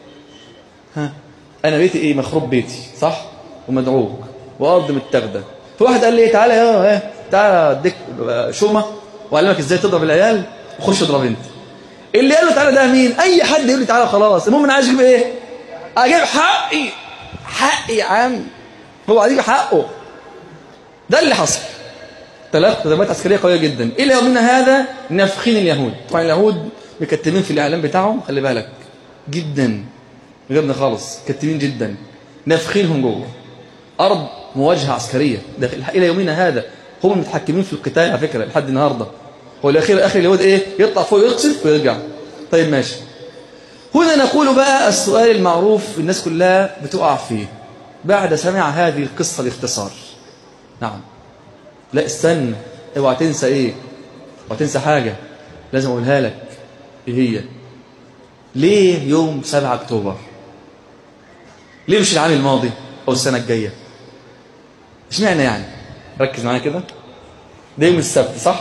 ها انا بيتي ايه؟ مخروب بيتي صح ومدعوك وارض متاخده. فواحد قال لي ايه، تعالى يا ايه تعالى اديك شومه واعلمك ازاي تضرب العيال وخش اضرب انت. اللي قال له تعالى ده مين؟ اي حد يقول لي تعالى خلاص، المهم انا عايز اجيب ايه؟ اجيب حقي. حقي يا عم، هو عايز يجيب حقه. ده اللي حصل. تلقى تدريبات عسكريه قويه جدا. الى يومنا هذا نافخين اليهود. طبعا اليهود مكتمين في الاعلام بتاعهم، خلي بالك جدا، غيرنا خالص، كتمين جدا، نافخينهم جوه ارض مواجهه عسكريه. الى يومنا هذا هم المتحكمين في القتال على فكره لحد النهارده. هو الاخير اخر اليهود ايه؟ يطلع فوق يقصف ويرجع. طيب ماشي. هنا نقول بقى السؤال المعروف الناس كلها بتقع فيه بعد سمع هذه القصه باختصار. نعم، لا استنى، اوعى تنسى ايه؟ اوعى تنسى حاجه لازم اقولها لك. ايه هي؟ ليه يوم سبعة اكتوبر؟ ليه مش العام الماضي او السنه الجايه؟ اشمعنى يعني؟ ركز معايا كده. ده يوم السبت صح؟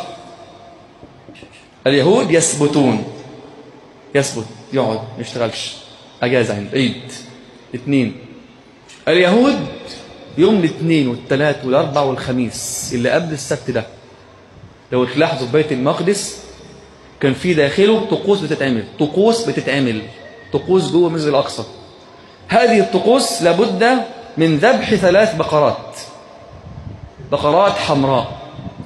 اليهود يثبتون، يثبت يقعد ما يشتغلش، اجازه عند عيد اثنين. اليهود يوم الاثنين والثلاث والاربع والخميس اللي قبل السبت ده، لو تلاحظوا في بيت المقدس كان في داخله طقوس بتتعمل، طقوس بتتعمل طقوس جوه المسجد الاقصى. هذه الطقوس لابد من ذبح ثلاث بقرات، بقرات حمراء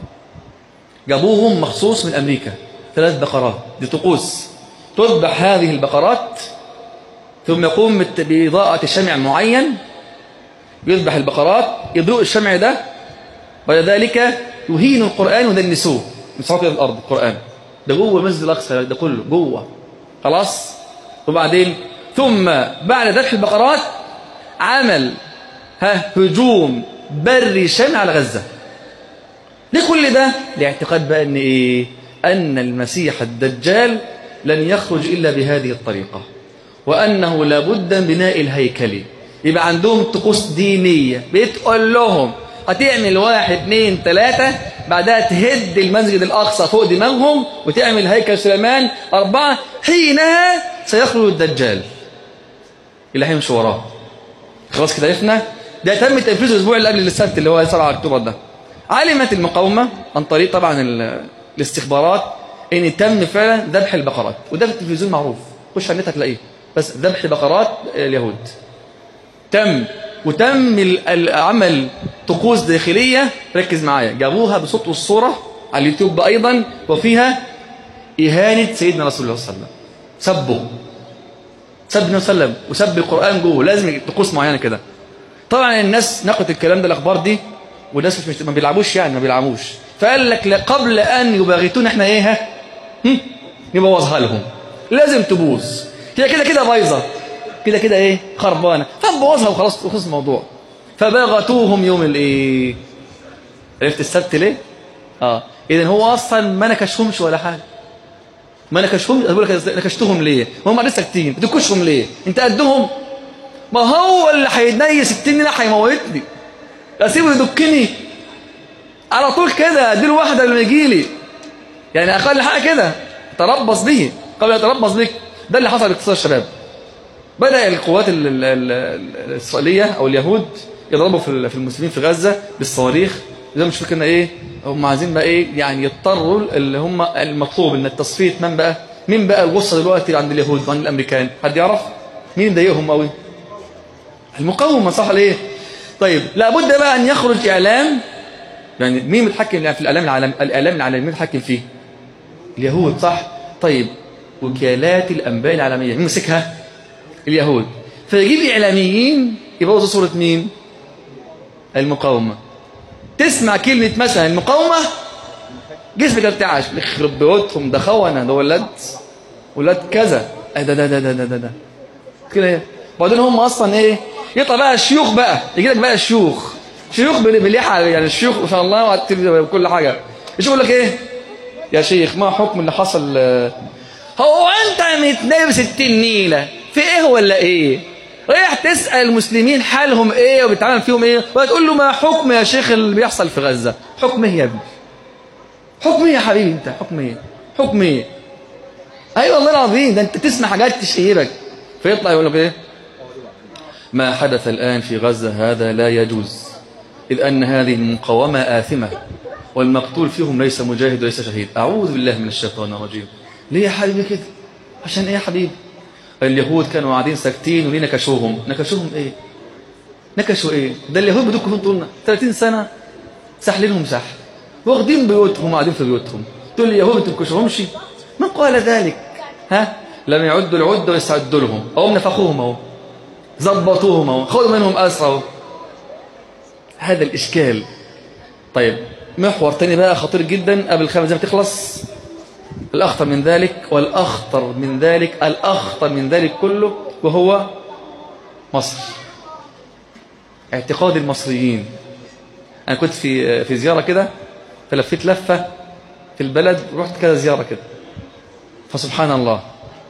جابوهم مخصوص من امريكا، ثلاث بقرات، دي طقوس. تذبح هذه البقرات ثم يقوم بإضاءة شمع معين، يذبح البقرات، يضوء الشمع ده، ولذلك يهين القرآن ويدنسوه، يمسحوه كده في الأرض. القرآن ده جوه المسجد الأقصى، ده كله جوه خلاص. وبعدين ثم بعد ذبح البقرات عمل ها هجوم بري شامل على غزة. لكل ده لاعتقاد بقى ان ايه؟ ان المسيح الدجال لن يخرج الا بهذه الطريقه، وانه لابد من بناء الهيكل. يبقى عندهم طقوس دينيه بتقول لهم هتعمل واحد اثنين ثلاثه، بعدها تهد المسجد الاقصى فوق دماغهم وتعمل هيكل سليمان اربعه، حينها سيخرج الدجال اللي هيمشي وراه. خلاص كده عرفنا. ده تم تنفيذه الاسبوع اللي قبل السبت اللي هو سبعة اكتوبر ده. علمت المقاومة عن طريق طبعا الاستخبارات ان تم فعلا ذبح البقرات، وده في التلفزيون معروف، خش على النت هتلاقيه، بس ذبح بقرات اليهود تم. وتم العمل طقوس داخلية، ركز معايا، جابوها بصوت والصورة على اليوتيوب ايضا، وفيها اهانة سيدنا رسول الله صلى الله عليه وسلم، سبه سب النبي صلى الله عليه وسلم وسب القرآن جوه، لازم طقوس معينة كده. طبعا الناس نقلت الكلام ده، الاخبار دي، والناس مش ما بيلعبوش يعني ما بيلعبوش، فقال لك قبل ان يباغتون احنا ايه ها نبوظها لهم، لازم تبوظ، هي كده كده بايظه، كده كده ايه خربانه، فنبوظها وخلاص وخلص الموضوع. فباغتوهم يوم الايه؟ عرفت السبت ليه؟ اه اذا هو اصلا ما نكشهمش ولا حاجه، ما نكشهم. اقول لك نكشتهم ليه؟ هم قاعدين ساكتين، بتكشهم ليه؟ انت قدهم؟ ما هو اللي هينيس التاني ده هيموتني، اسيبه يدكني على طول كده، اديله واحده لما يجي لي، يعني اقل حاجه كده تربص به قبل يتربص بك. ده اللي حصل باقتصاد الشباب. بدا القوات ال ال ال الاسرائيليه او اليهود يضربوا في في المسلمين في غزه بالصواريخ، زي ما مش فاكرنا ايه، هم عايزين بقى ايه يعني، يضطروا اللي هم المطلوب ان التصفيه من بقى مين بقى الغصه دلوقتي عند اليهود وعند الامريكان؟ حد يعرف مين ضايقهم قوي؟ المقاومه، صح ليه؟ طيب لابد بقى أن يخرج إعلام، يعني مين متحكم في الإعلام العالمي؟ الإعلام العالمي مين متحكم فيه؟ اليهود صح؟ طيب وكالات الأنباء العالمية مين مسكها؟ اليهود. فيجيب إعلاميين يبوظوا صورة مين؟ المقاومة. تسمع كلمة مثلا المقاومة جسمك ارتعش، يخرب بيوتهم، ده خونة، ده ولاد ولاد كذا، ده ده ده ده ده ده, ده. كده ايه؟ وبعدين هم اصلا ايه؟ يطلع بقى الشيوخ بقى، يجي لك بقى الشيوخ شيوخ باللحى، يعني الشيوخ ما شاء الله وكل حاجة، يجي يقول لك ايه؟ يا شيخ ما حكم اللي حصل؟ هو انت متنافس التنيلة في ايه ولا ايه؟ رايح تسأل المسلمين حالهم ايه وبيتعامل فيهم ايه، وتقول له ما حكم يا شيخ اللي بيحصل في غزة؟ حكم ايه يا ابني؟ حكم ايه يا حبيبي انت؟ حكم ايه؟ حكم ايه؟ ايوه والله العظيم، ده انت تسمع حاجات تشيبك. فيطلع يقول لك ايه؟ ما حدث الآن في غزة هذا لا يجوز، إذ أن هذه المقاومة آثمة والمقتول فيهم ليس مجاهد وليس شهيد. أعوذ بالله من الشيطان الرجيم. ليه يا حبيبي كده؟ عشان ايه يا حبيبي؟ اليهود كانوا قاعدين ساكتين وليه نكشوهم؟ نكشوهم ايه؟ نكشوا ايه؟ ده اليهود بدوكم طولنا ثلاثين سنة ساحلينهم سحل، واخدين بيوتهم وقاعدين في بيوتهم، تقول لي اليهود ما تنكشوهمش؟ من قال ذلك؟ ها؟ لم يعدوا العدة ويستعدوا لهم، أو نفخوهم اهو، ظبطوهم اهو، خذوا منهم أسرى اهو. هذا الإشكال. طيب محور تاني بقى خطير جدا قبل الخمس دقايق ما تخلص، الأخطر من ذلك والأخطر من ذلك الأخطر من ذلك كله، وهو مصر. اعتقاد المصريين. أنا كنت في في زيارة كده، فلفيت لفة في البلد، رحت كذا زيارة كده، فسبحان الله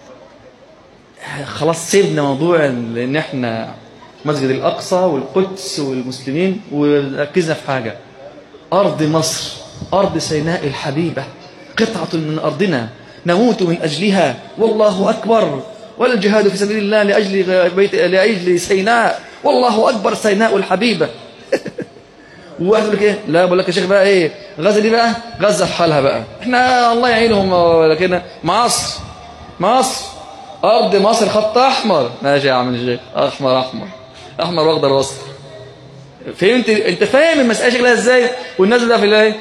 خلاص سيبنا موضوع ان احنا مسجد الأقصى والقدس والمسلمين وركزنا في حاجة. أرض مصر، أرض سيناء الحبيبة، قطعة من أرضنا نموت من أجلها، والله أكبر، ولا الجهاد في سبيل الله لأجل بيت لأجل سيناء، والله أكبر سيناء الحبيبة. وواحد يقول لك إيه؟ لا بقول لك يا شيخ بقى إيه؟ غزة دي بقى غزة في حالها بقى، إحنا الله يعينهم، ولكن مصر مصر أرض مصر خط أحمر. ماشي يا عم الشيخ، أحمر أحمر أحمر وأخضر وأصفر. فهمت؟ أنت فاهم المسألة شكلها إزاي؟ والناس ده في الإيه؟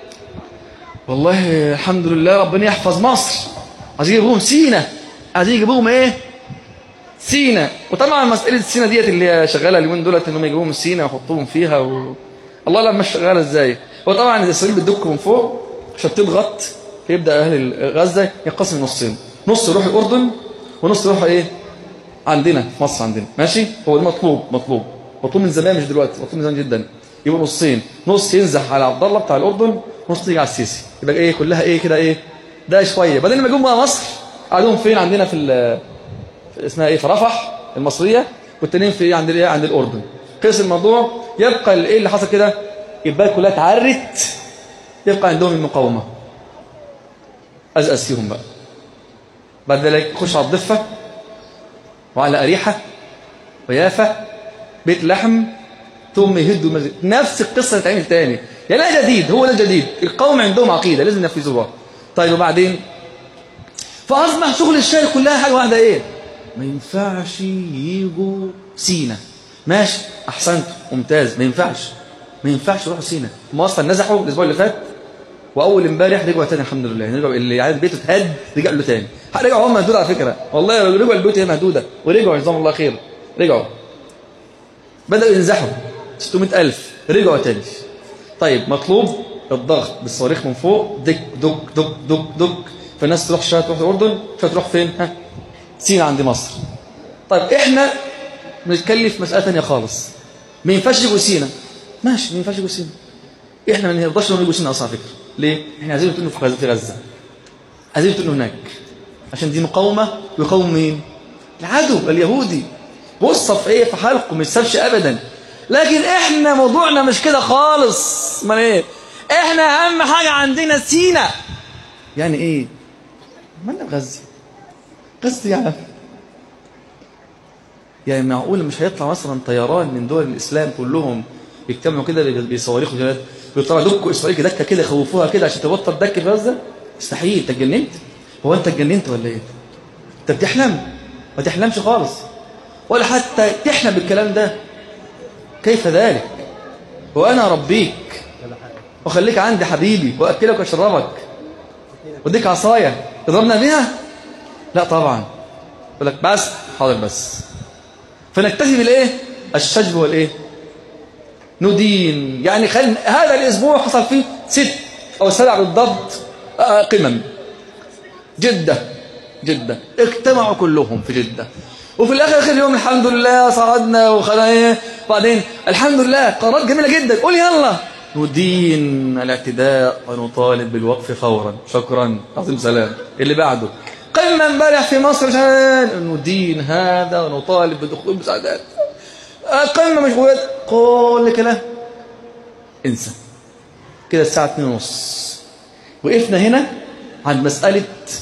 والله الحمد لله ربنا يحفظ مصر، عايزين يجيبوهم سينا، عايزين يجيبوهم ايه؟ سينا. وطبعا مسألة سينا ديت اللي هي شغالة اليومين دولت انهم يجيبوهم سينا ويحطوهم فيها و... الله لا مش شغالة ازاي. هو طبعا اسرائيل بتدك من فوق عشان تضغط، فيبدأ اهل غزة ينقسم نصين، نص يروح الأردن ونص يروح ايه؟ عندنا في مصر عندنا. ماشي؟ هو ده مطلوب مطلوب مطلوب من زمان، مش دلوقتي، مطلوب من زمان جدا. يبقوا نصين، نص ينزح على عبد الله بتاع الأردن، نص يجي على السيسي، يبقى ايه كلها ايه كده ايه ده شويه. بعدين لما جم بقى مصر قعدوهم فين؟ عندنا في اسمها ايه، في رفح المصريه، والتانيين في ايه؟ عند ايه؟ عند الاردن. قيس الموضوع، يبقى ايه اللي حصل كده؟ يبقى كلها اتعرت، يبقى عندهم المقاومه، ازقز فيهم بقى. بعد ذلك يخش على الضفه وعلى اريحه ويافا بيت لحم، ثم يهدوا المسجد. نفس القصه تتعمل تاني، يعني لا جديد، هو ده الجديد. القوم عندهم عقيدة لازم ينفذوها. طيب وبعدين فأصبح شغل الشارع كلها حاجة واحدة ايه؟ ما ينفعش ييجوا سينا. ماشي أحسنت ممتاز، ما ينفعش ما ينفعش يروحوا سينا. هم أصلا نزحوا الأسبوع اللي فات، وأول امبارح رجعوا تاني الحمد لله. رجعوا اللي عايز بيته اتهد رجع له تاني. رجعوا هم مهدودة على فكرة، والله رجعوا البيوت هي مهدودة ورجعوا جزاهم الله خير. رجعوا بدأوا ينزحوا ستمائة ألف، رجعوا تاني. طيب مطلوب الضغط بالصواريخ من فوق، دك دك دك دك دك، فالناس تروح شويه تروح الأردن، شويه تروح فين؟ ها سينا عند مصر. طيب احنا بنتكلف مسألة ثانيه خالص، ما ينفعش يجوا سينا. ماشي ما ينفعش يجوا سينا، احنا ما نرضاش انهم يجوا سينا اصلا على فكره. ليه؟ احنا عايزين نتنوا في غزه، في غزه عايزين نتنوا هناك، عشان دي مقاومه. ويقاوم مين؟ العدو اليهودي. بص في ايه؟ في حلقه ما يسابش ابدا. لكن احنا موضوعنا مش كده خالص. ما ايه؟ احنا اهم حاجة عندنا سينا. يعني ايه؟ مالنا بغزة؟ غزة يعني يعني معقول مش هيطلع مثلا طيران من دول الاسلام كلهم يجتمعوا كده بيصواريخوا جلاد ويطلعوا دكوا اسرائيل دكه كده يخوفوها كده عشان تبطل دك في غزة؟ مستحيل. انت اتجننت؟ هو انت اتجننت ولا ايه؟ انت بتحلم؟ ما تحلمش خالص، ولا حتى تحلم بالكلام ده. كيف ذلك وأنا أربيك وخليك عندي حبيبي وأكلك وأشربك وديك عصاية تضربنا بيها؟ لا طبعا. يقول لك بس حاضر بس. فنكتفي بالإيه؟ الشجب والإيه؟ ندين. يعني خل... هذا الأسبوع حصل فيه ست أو سبع بالضبط قمم. جدة جدة اجتمعوا كلهم في جدة، وفي الآخر آخر يوم الحمد لله صعدنا وخلنا إيه بعدين الحمد لله قرارات جميلة جدا. قول يلا ندين الاعتداء ونطالب بالوقف فورا. شكرا عظيم سلام. اللي بعده قمة امبارح في مصر عشان ندين هذا ونطالب بدخول مساعدات. قمة مشغولات كل كلام انسى. كده الساعة اتنين ونص وقفنا هنا عند مسألة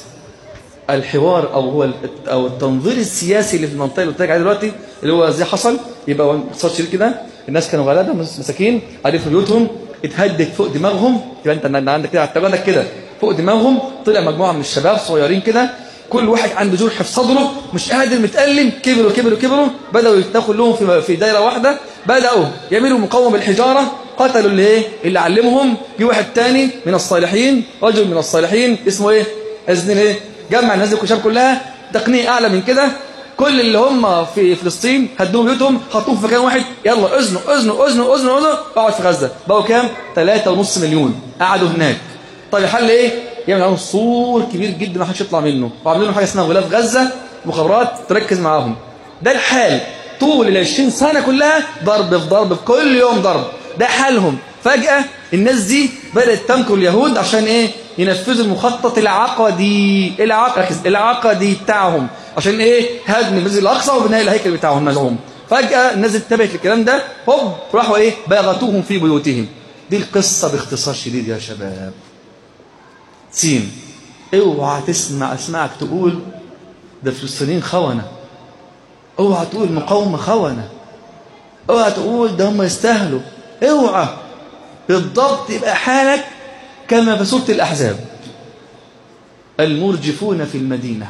الحوار او هو او التنظير السياسي اللي في المنطقه اللي قلت لك عليه دلوقتي، اللي هو ازاي حصل. يبقى باختصار شديد كده الناس كانوا غلابه مساكين قاعدين في بيوتهم، اتهدد فوق دماغهم. يبقى انت عندك كده على كده فوق دماغهم طلع مجموعه من الشباب صغيرين كده، كل واحد عنده جرح في صدره مش قادر متألم، كبروا كبروا كبروا بداوا يتناخوا لهم في في دايره واحده، بداوا يعملوا مقاومه بالحجاره، قتلوا اللي ايه اللي علمهم. جه واحد تاني من الصالحين، رجل من الصالحين اسمه ايه اذن ايه جمع الناس الكشاف كلها تقنيه اعلى من كده، كل اللي هم في فلسطين هدوهم بيوتهم حطوهم في مكان واحد، يلا اذنوا اذنوا اذنوا اذنوا اذنوا اقعد في غزه. بقوا كام؟ ثلاثة ونص مليون قعدوا هناك. طيب الحل ايه؟ يعمل عليهم سور كبير جدا ما حدش يطلع منه، وعاملين لهم حاجه اسمها غلاف غزه، مخابرات تركز معاهم. ده الحال طول ال عشرين سنه كلها، ضرب في ضرب في كل يوم ضرب. ده حالهم. فجاه الناس دي بدات تمكر اليهود عشان ايه؟ ينفذوا المخطط العقدي العقدي العقدي بتاعهم عشان ايه؟ هدم المسجد الاقصى وبناء الهيكل بتاعهم مزعوم. فجاه الناس انتبهت للكلام ده، هوب راحوا ايه؟ باغتوهم في بيوتهم. دي القصه باختصار شديد يا شباب. سين اوعى تسمع اسمعك تقول ده الفلسطينيين خونه، اوعى تقول مقاومه خونه، اوعى تقول ده هم يستاهلوا، اوعى. بالضبط يبقى حالك كما في سورة الأحزاب، المرجفون في المدينة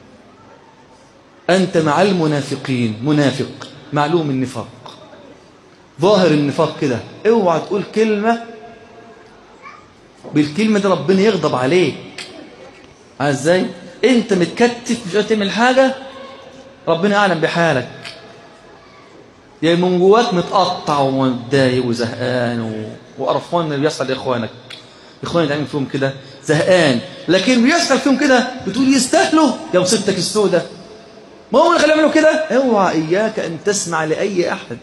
أنت مع المنافقين. منافق معلوم النفاق، ظاهر النفاق كده، اوعى تقول كلمة بالكلمة دي ربنا يغضب عليك. ازاي؟ انت متكتف مش قادر تعمل حاجة، ربنا أعلم بحالك، يعني من جواك متقطع ومتضايق وزهقان و... وقرفان من اللي بيحصل لاخوانك. اخواني تعمل فيهم كده زهقان، لكن بيحصل فيهم كده بتقول يستاهلوا يا مصيبتك السوداء. ما هو اللي خليهم يعملوا كده. اوعى اياك ان تسمع لاي احد.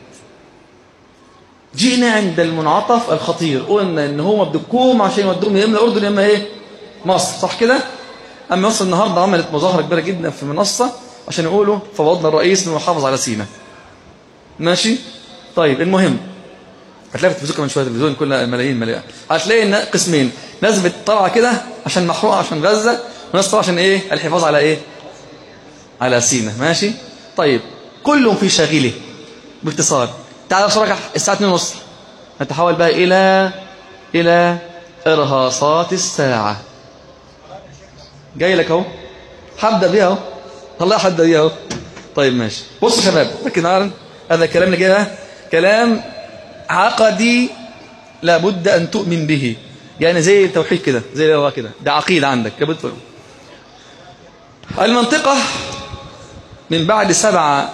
جينا عند المنعطف الخطير، قلنا ان هو بدكوم عشان يودوهم يا اما الاردن يا اما ايه مصر، صح كده؟ اما مصر النهارده عملت مظاهره كبيره جدا في المنصه عشان يقولوا فوضنا الرئيس انه يحافظ على سيناء. ماشي؟ طيب المهم هتلاقي في التلفزيون كمان شويه، التلفزيون كلها ملايين ملايين، هتلاقي قسمين، ناس طالعه كده عشان محروقه عشان غزه، وناس طالعه عشان ايه؟ الحفاظ على ايه؟ على سيناء. ماشي؟ طيب كلهم في شاغله. باختصار تعال بسرعه الساعه اتنين ونص نتحول بقى الى الى ارهاصات الساعه. جاي لك اهو، هبدا بيها اهو، والله هبدا بيها اهو. طيب ماشي. بصوا يا شباب، ركز معايا، هذا الكلام اللي جاي كلام عقدي لابد أن تؤمن به، يعني زي التوحيد كده، زي الله كده، ده عقيدة عندك لابد تؤمن. المنطقة من بعد سبعة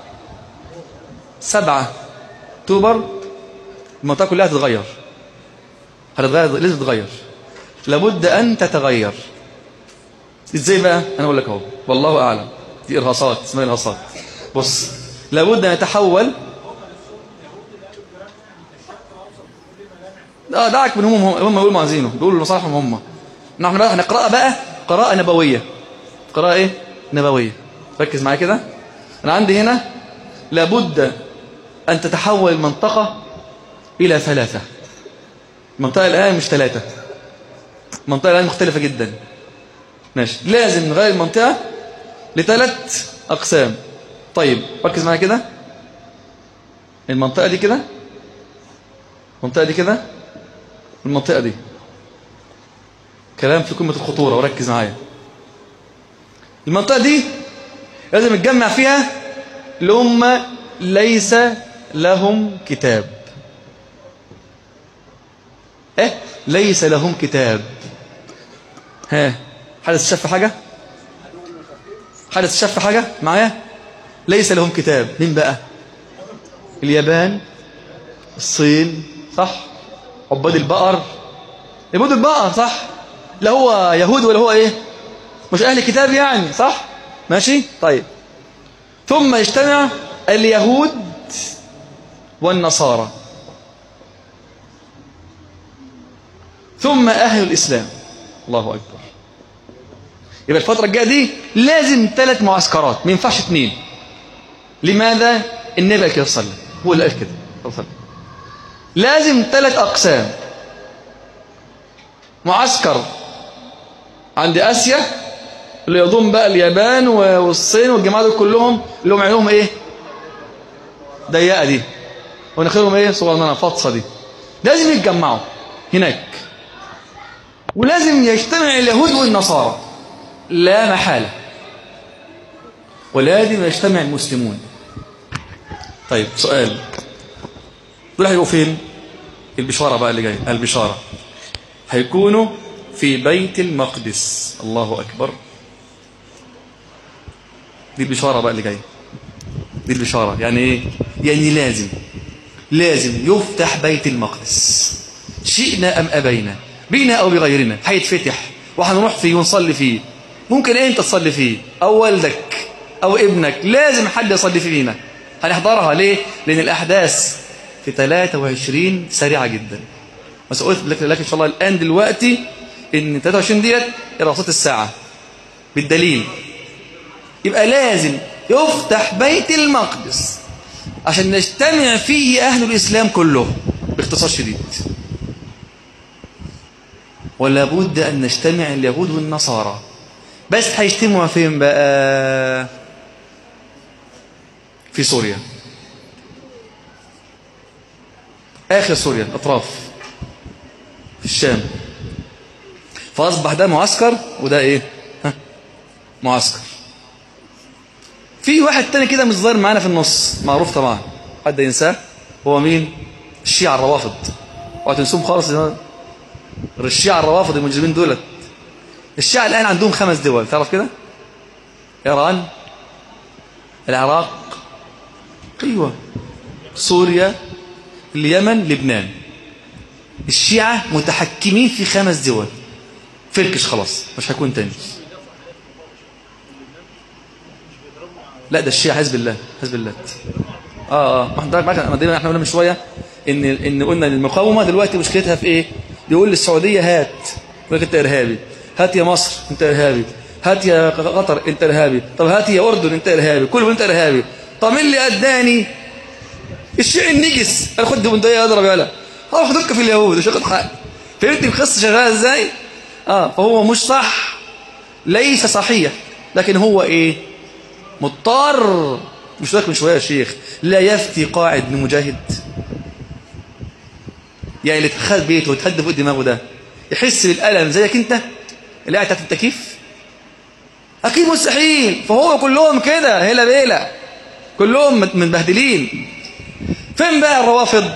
سبعة أكتوبر المنطقة كلها هتتغير. هتتغير لازم تتغير، لابد أن تتغير. ازاي بقى؟ أنا أقول لك أهو، والله أعلم. دي إرهاصات، اسمها إرهاصات. بص، لابد أن يتحول. اه دعك من هم هم يقولوا معزينه، بيقولوا لمصالحهم هم. نحن بقى هنقرأ بقى قراءة نبوية. قراءة ايه؟ نبوية. ركز معايا كده. انا عندي هنا لابد ان تتحول المنطقة الى ثلاثة. المنطقة الان مش ثلاثة، المنطقة الان مختلفة جدا. ماشي، لازم نغير المنطقة لثلاث اقسام. طيب ركز معايا كده. المنطقة دي كده، المنطقة دي كده، المنطقة دي. كلام في قمة الخطورة وركز معايا. المنطقة دي لازم نتجمع فيها اللي هم ليس لهم كتاب. ايه ليس لهم كتاب؟ ها حد شاف حاجة؟ حد شاف حاجة معايا؟ ليس لهم كتاب. مين بقى؟ اليابان، الصين، صح؟ عباد البقر، عباد البقر، صح؟ لا هو يهود ولا هو ايه؟ مش اهل كتاب يعني، صح؟ ماشي؟ طيب. ثم يجتمع اليهود والنصارى، ثم اهل الاسلام. الله اكبر. يبقى الفترة الجاية دي لازم ثلاث معسكرات، ما ينفعش اثنين. لماذا؟ النبي كده صلى الله عليه وسلم هو اللي قال كده صلى الله عليه وسلم. لازم ثلاث أقسام. معسكر عند آسيا اللي يضم بقى اليابان والصين والجماعة دول كلهم، اللي هم عينهم ايه؟ ضيقة دي، ونخلهم ايه؟ صغننة فطسة دي. لازم يتجمعوا هناك، ولازم يجتمع اليهود والنصارى لا محالة، ولازم يجتمع المسلمون. طيب سؤال، دول هيبقوا فين؟ البشارة بقى اللي جاي، البشارة هيكونوا في بيت المقدس. الله أكبر. دي البشارة بقى اللي جاي، دي البشارة. يعني ايه؟ يعني لازم لازم يفتح بيت المقدس، شئنا أم أبينا، بينا أو بغيرنا هيتفتح وهنروح فيه ونصلي فيه. ممكن انت تصلي فيه او والدك او ابنك، لازم حد يصلي فينا. هنحضرها ليه؟ لان الاحداث في ثلاثة وعشرين سريعه جدا. بس قلت لك لك ان شاء الله الان دلوقتي ان ثلاثة وعشرين ديت رصاصات الساعه بالدليل. يبقى لازم يفتح بيت المقدس عشان نجتمع فيه اهل الاسلام كلهم باختصار شديد. ولا بد ان نجتمع اليهود والنصارى، بس هيجتمعوا فين بقى؟ في سوريا، آخر سوريا، الأطراف في الشام. فأصبح ده معسكر وده إيه؟ ها؟ معسكر. في واحد تاني كده مش ظاهر معانا في النص، معروف طبعا، حد ينساه؟ هو مين؟ الشيعة الروافض. وهتنسوهم خالص الشيعة الروافض المجرمين دولت. الشيعة الآن عندهم خمس دول، تعرف كده؟ إيران، العراق، أيوة، سوريا، اليمن، لبنان. الشيعة متحكمين في خمس دول. فركش خلاص، مش هيكون تاني. لا ده الشيعة حزب الله، حزب الله. اه اه ما احنا معاك، احنا قلنا من شويه ان ان قلنا المقاومه دلوقتي مشكلتها في ايه؟ يقول للسعوديه هات، يقول لك انت ارهابي. هات يا مصر انت ارهابي. هات يا قطر انت ارهابي. طب هات يا اردن انت ارهابي. كله انت ارهابي. طب مين اللي اداني؟ الشيعي النجس. انا خد بندقيه اضرب يالا، هروح ادك في اليهود مش هاخد حق. فهمتني القصه شغاله ازاي؟ اه فهو مش صح، ليس صحيح، لكن هو ايه؟ مضطر. مش لك من شويه يا شيخ لا يفتي قاعد من مجاهد؟ يعني اللي اتخذ بيته وتهد فوق دماغه ده يحس بالالم زيك انت اللي قاعد تحت التكييف؟ اكيد مستحيل. فهو كلهم كده هيلا بيلا، كلهم متبهدلين. فين بقى الروافض؟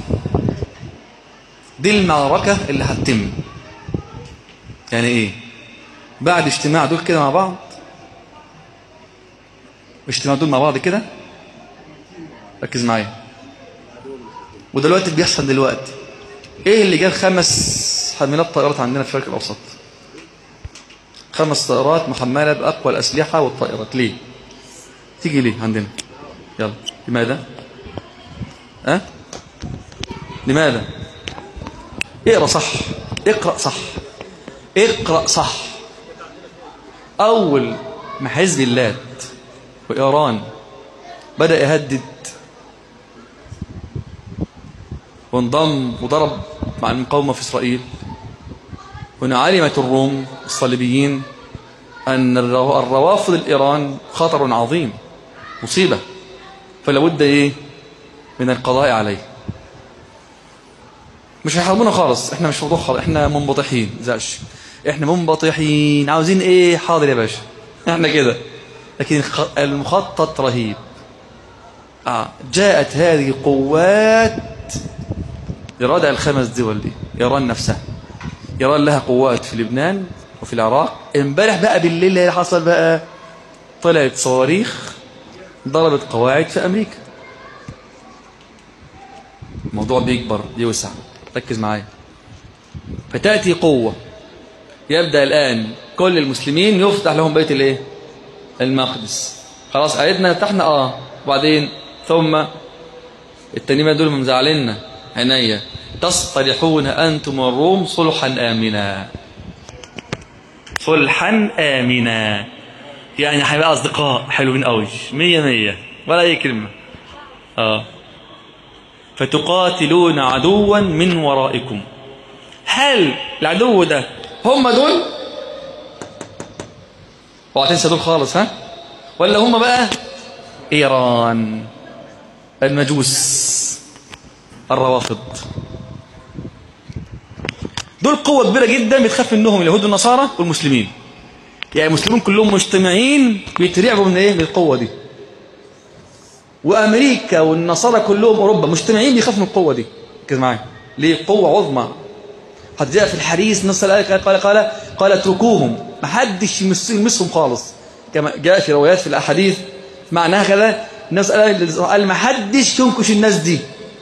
دي المعركه اللي هتتم. يعني ايه؟ بعد اجتماع دول كده مع بعض، اجتماع دول مع بعض كده، ركز معايا. ودلوقتي اللي بيحصل دلوقتي ايه؟ اللي جاب خمس حاملات طائرات عندنا في الشرق الاوسط، خمس طائرات محمله باقوى الاسلحه والطائرات. ليه تيجي ليه عندنا؟ يلا لماذا؟ أه؟ لماذا؟ اقرا صح، اقرا صح، اقرا صح. اول ما حزب الله وإيران بدأ يهدد وانضم وضرب مع المقاومة في إسرائيل، هنا علمت الروم الصليبيين أن الروافض الإيران خطر عظيم، مصيبة، فلا بد إيه من القضاء عليه. مش هيحاربونا خالص، احنا مش موضوع خالص، احنا منبطحين زعش، احنا منبطحين. عاوزين ايه؟ حاضر يا باشا، احنا كده. لكن المخطط رهيب. آه. جاءت هذه قوات لردع الخمس دول دي، إيران نفسها. إيران لها قوات في لبنان وفي العراق. امبارح بقى بالليل اللي حصل بقى، طلعت صواريخ ضربت قواعد في أمريكا. الموضوع بيكبر بيوسع، ركز معايا. فتأتي قوة، يبدأ الآن كل المسلمين يفتح لهم بيت الايه؟ المقدس. خلاص عيدنا فتحنا اه وبعدين ثم التانيين دول مزعلنا عينيا. تصطلحون أنتم والروم صلحا آمنا. صلحا آمنا يعني هيبقى أصدقاء حلوين قوي مية مية ولا أي كلمة. آه فتقاتلون عدوا من ورائكم. هل العدو ده هم دول؟ وهتنسى دول خالص ها؟ ولا هم بقى إيران، المجوس، الروافض؟ دول قوة كبيرة جدا بتخاف منهم اليهود والنصارى والمسلمين. يعني المسلمين كلهم مجتمعين بيترعبوا من ايه؟ من القوة دي. وأمريكا والنصارى كلهم أوروبا مجتمعين بيخافوا من القوة دي. ركز معايا. ليه؟ قوة عظمى. قد جاء في الحديث نص الآية قال قال قال اتركوهم، ما حدش يمسهم خالص. كما جاء في روايات في الأحاديث معناها كذا. الناس قال ما حدش ينكش الناس دي.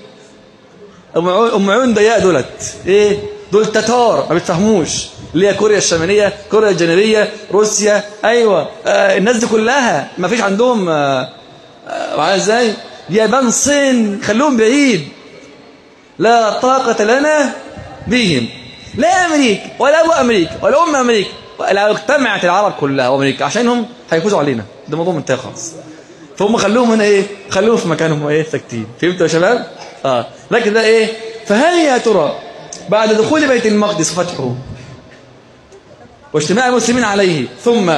أم عيون ضياء دولت ايه؟ دول تتار ما بيتفهموش، اللي هي كوريا الشمالية، كوريا الجنوبية، روسيا. ايوه آه الناس دي كلها ما فيش عندهم آه آه ازاي؟ اليابان، الصين، خلوهم بعيد. لا طاقة لنا بهم. لا أمريكا ولا أبو أمريكا ولا أم أمريكا، لو اجتمعت العرب كلها وأمريكا عشانهم هيفوزوا علينا. ده موضوع منتهي خالص. فهم خلوهم هنا ايه؟ خلوهم في مكانهم ايه؟ ساكتين. فهمتوا يا شباب؟ اه لكن ده ايه؟ فهل يا ترى بعد دخول بيت المقدس فتحه واجتماع المسلمين عليه، ثم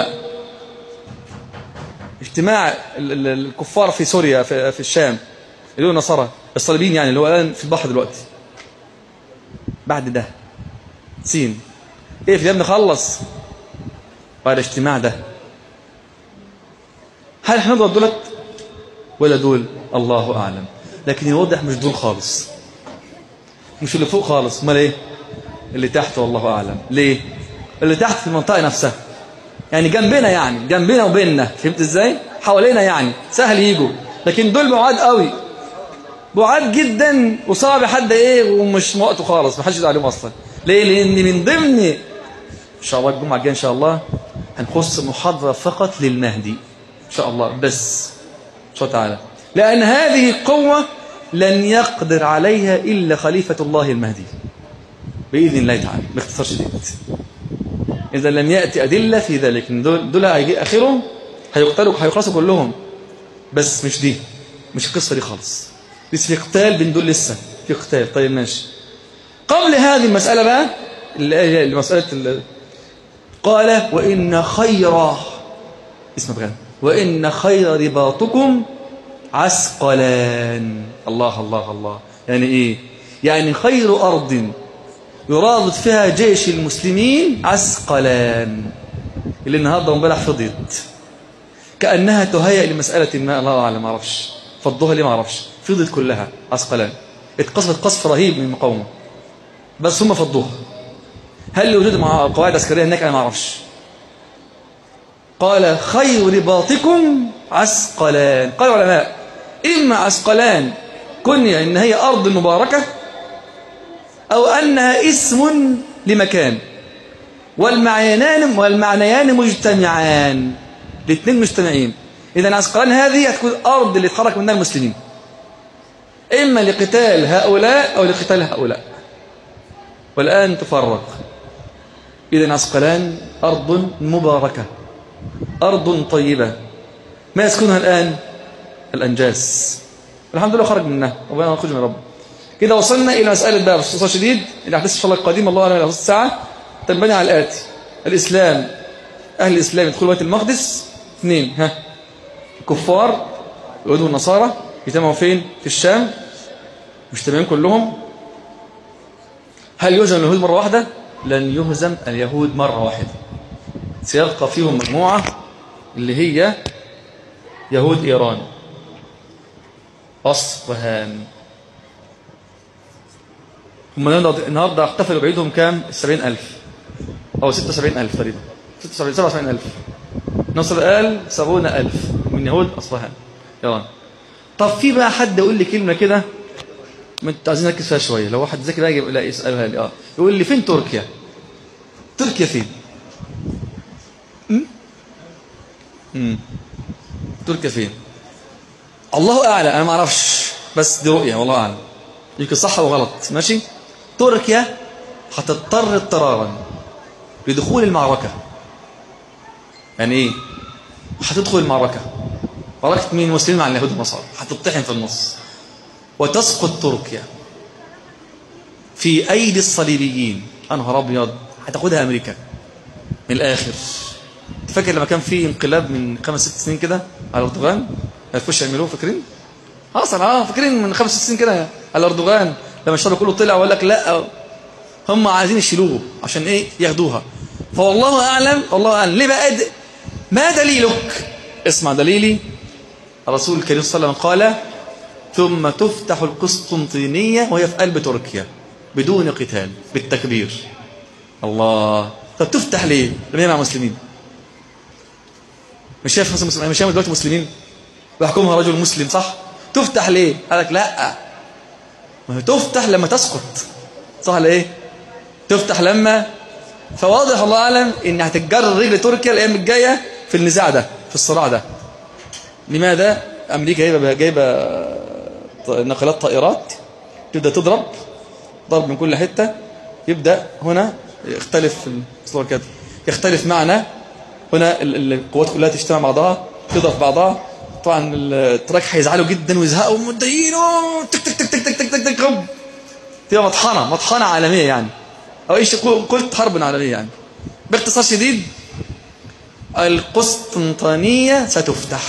اجتماع الكفار في سوريا في, في الشام اللي هو النصارى الصليبيين يعني اللي هو الان في البحر دلوقتي، بعد ده سين ايه في اليوم نخلص بعد الاجتماع ده؟ هل هنضرب دولت ولا دول؟ الله أعلم. لكن يوضح مش دول خالص، مش اللي فوق خالص. امال ايه؟ اللي تحت والله أعلم. ليه؟ اللي تحت في المنطقة نفسها يعني جنبنا، يعني جنبنا وبيننا. فهمت ازاي؟ حوالينا يعني سهل يجوا، لكن دول بعاد قوي، بعاد جدا وصعب حد ايه ومش وقته خالص، ما حدش يدعي عليهم اصلا. ليه؟ لان من ضمن ان شاء الله الجمعة الجاية ان شاء الله هنخص محاضرة فقط للمهدي ان شاء الله بس ان شاء الله تعالى، لأن هذه القوة لن يقدر عليها إلا خليفة الله المهدي بإذن الله تعالى باختصار شديد. إذا لم يأتي أدلة في ذلك دول, دول هيجي آخرهم هيقتلوا هيخلصوا كلهم، بس مش دي، مش القصة دي خالص. لسه في قتال بين دول، لسه في قتال. طيب ماشي. قبل هذه المسألة بقى المسألة قال وإن خير اسم بغان وإن خير رباطكم عسقلان. الله الله الله. يعني إيه؟ يعني خير أرض يرابط فيها جيش المسلمين عسقلان، اللي النهارده امبارح فضيت كأنها تهيأ لمسألة ما، الله أعلم، ما أعرفش فضوها ليه، ما أعرفش. فضت كلها عسقلان، اتقصفت قصف رهيب من المقاومة، بس هم فضوها. هل وجود مع قواعد عسكرية هناك؟ أنا ما أعرفش. قال خير رباطكم عسقلان. قال العلماء إما عسقلان كنية إن هي أرض مباركة، أو أنها اسم لمكان، والمعنيان والمعنيان مجتمعان، الاثنين مجتمعين. إذا عسقلان هذه هتكون الأرض اللي اتحرك منها المسلمين، إما لقتال هؤلاء أو لقتال هؤلاء، والآن تفرق. إذا عسقلان أرض مباركة، أرض طيبة، ما يسكنها الآن الأنجاس. الحمد لله خرج منها، ربنا يخرج من رب. كده وصلنا إلى مسألة بقى باختصار شديد الأحداث إن شاء الله القادمة، الله أعلم إلى نص ساعة، تنبني على الآتي: الإسلام، أهل الإسلام يدخلوا بيت المقدس. اثنين، ها كفار يهود والنصارى يجتمعوا فين؟ في الشام، مجتمعين كلهم. هل يهزم اليهود مرة واحدة؟ لن يهزم اليهود مرة واحدة، سيبقى فيهم مجموعة اللي هي يهود إيران، أصفهان. هم النهارده احتفلوا بعيدهم كام؟ سبعين ألف أو ستة وسبعين ألف تقريبا، ستة وسبعين سبعة وسبعين ألف. نصر قال سبعون ألف من يهود أصفهان. يلا. طب في بقى حد يقول لي كلمة كده ما انتوا عايزين نركز فيها شوية، لو واحد ذكي بقى يجي لا يسألها لي اه يقول لي فين تركيا؟ تركيا فين؟ امم امم تركيا فين؟ الله أعلم، أنا ما أعرفش، بس دي رؤية والله أعلم، يمكن صح أو غلط. ماشي. تركيا هتضطر اضطرارا لدخول المعركة. يعني إيه؟ هتدخل المعركة، معركة مين؟ المسلمين مع اليهود والنصارى، هتطحن في النص وتسقط تركيا في أيدي الصليبيين. أنهار أبيض، هتاخدها أمريكا من الآخر. فاكر لما كان في انقلاب من خمس ست سنين كده على أردوغان؟ هتخش يعملوه، فاكرين؟ حصل اه فاكرين من خمس ست سنين كده على أردوغان لما الشعب كله طلع وقال لك لا هم عايزين يشيلوه عشان ايه؟ ياخدوها. فوالله اعلم، والله اعلم ليه بقى. ما دليلك؟ اسمع دليلي. الرسول الكريم صلى الله عليه وسلم قال ثم تفتح القسطنطينية وهي في قلب تركيا بدون قتال بالتكبير. الله. طب تفتح ليه لما هي مع مسلمين؟ مش شايف مسلمين؟ مش شايف دلوقتي مسلمين بيحكمها رجل مسلم صح؟ تفتح ليه؟ قال لك لا، ما هي تفتح لما تسقط صح ولا ايه؟ تفتح لما، فواضح الله اعلم ان هتتجر رجل تركيا الايام الجايه في النزاع ده، في الصراع ده. لماذا؟ امريكا جايبه جايبه ناقلات طائرات تبدا تضرب ضرب من كل حته، يبدا هنا يختلف الصور كده، يختلف معنا هنا القوات كلها تجتمع بعضها تضرب بعضها. طبعا التراك هيزعلوا جدا ويزهقوا ومتضايقين تك تك تك تك تك تك تك تك تبقى مطحنه مطحنه عالميه يعني، او ايش قلت حرب عالميه يعني. باختصار شديد القسطنطينيه ستفتح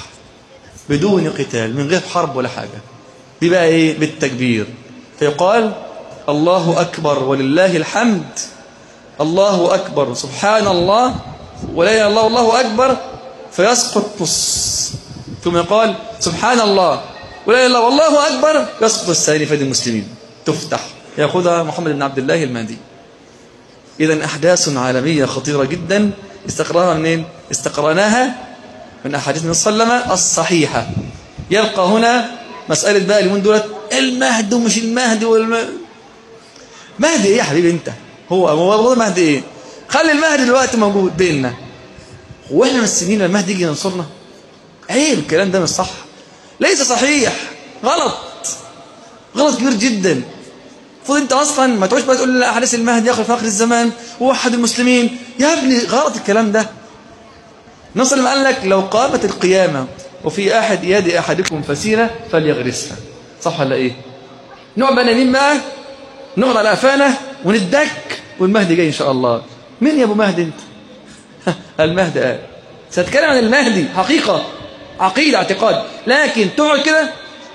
بدون قتال من غير حرب ولا حاجه. دي بقى ايه؟ بالتكبير. فيقال الله اكبر ولله الحمد، الله اكبر سبحان الله ولا اله الا الله والله اكبر، فيسقط نص. ثم يقال سبحان الله ولا اله الا الله والله اكبر، يسقط الثاني في يد المسلمين. تفتح ياخذها محمد بن عبد الله المهدي. اذا احداث عالميه خطيره جدا استقراها منين؟ استقرأناها من احاديث النبي صلى الله عليه وسلم الصحيحه. يبقى هنا مساله بقى اليومين دولت المهدي ومش المهدي والم... مهدي ايه يا حبيبي انت؟ هو هو مهدي ايه؟ خلي المهدي دلوقتي موجود بيننا، واحنا مستنيين لما المهدي يجي ينصرنا. عيب الكلام ده، مش صح، ليس صحيح، غلط غلط كبير جدا. المفروض انت اصلا ما تقعدش بقى تقول احداث المهدي ياخذ في اخر الزمان ووحد المسلمين. يا ابني غلط الكلام ده. النبي صلى الله عليه وسلم قال لك لو قامت القيامه وفي احد يد احدكم فسيله فليغرسها. صح ولا ايه؟ نقعد بقى نايمين بقى نقعد على قفانا وندك والمهدي جاي ان شاء الله. مين يا ابو مهدي انت؟ المهدي قال. سنتكلم عن المهدي حقيقه، عقيده، اعتقاد، لكن تقعد كده.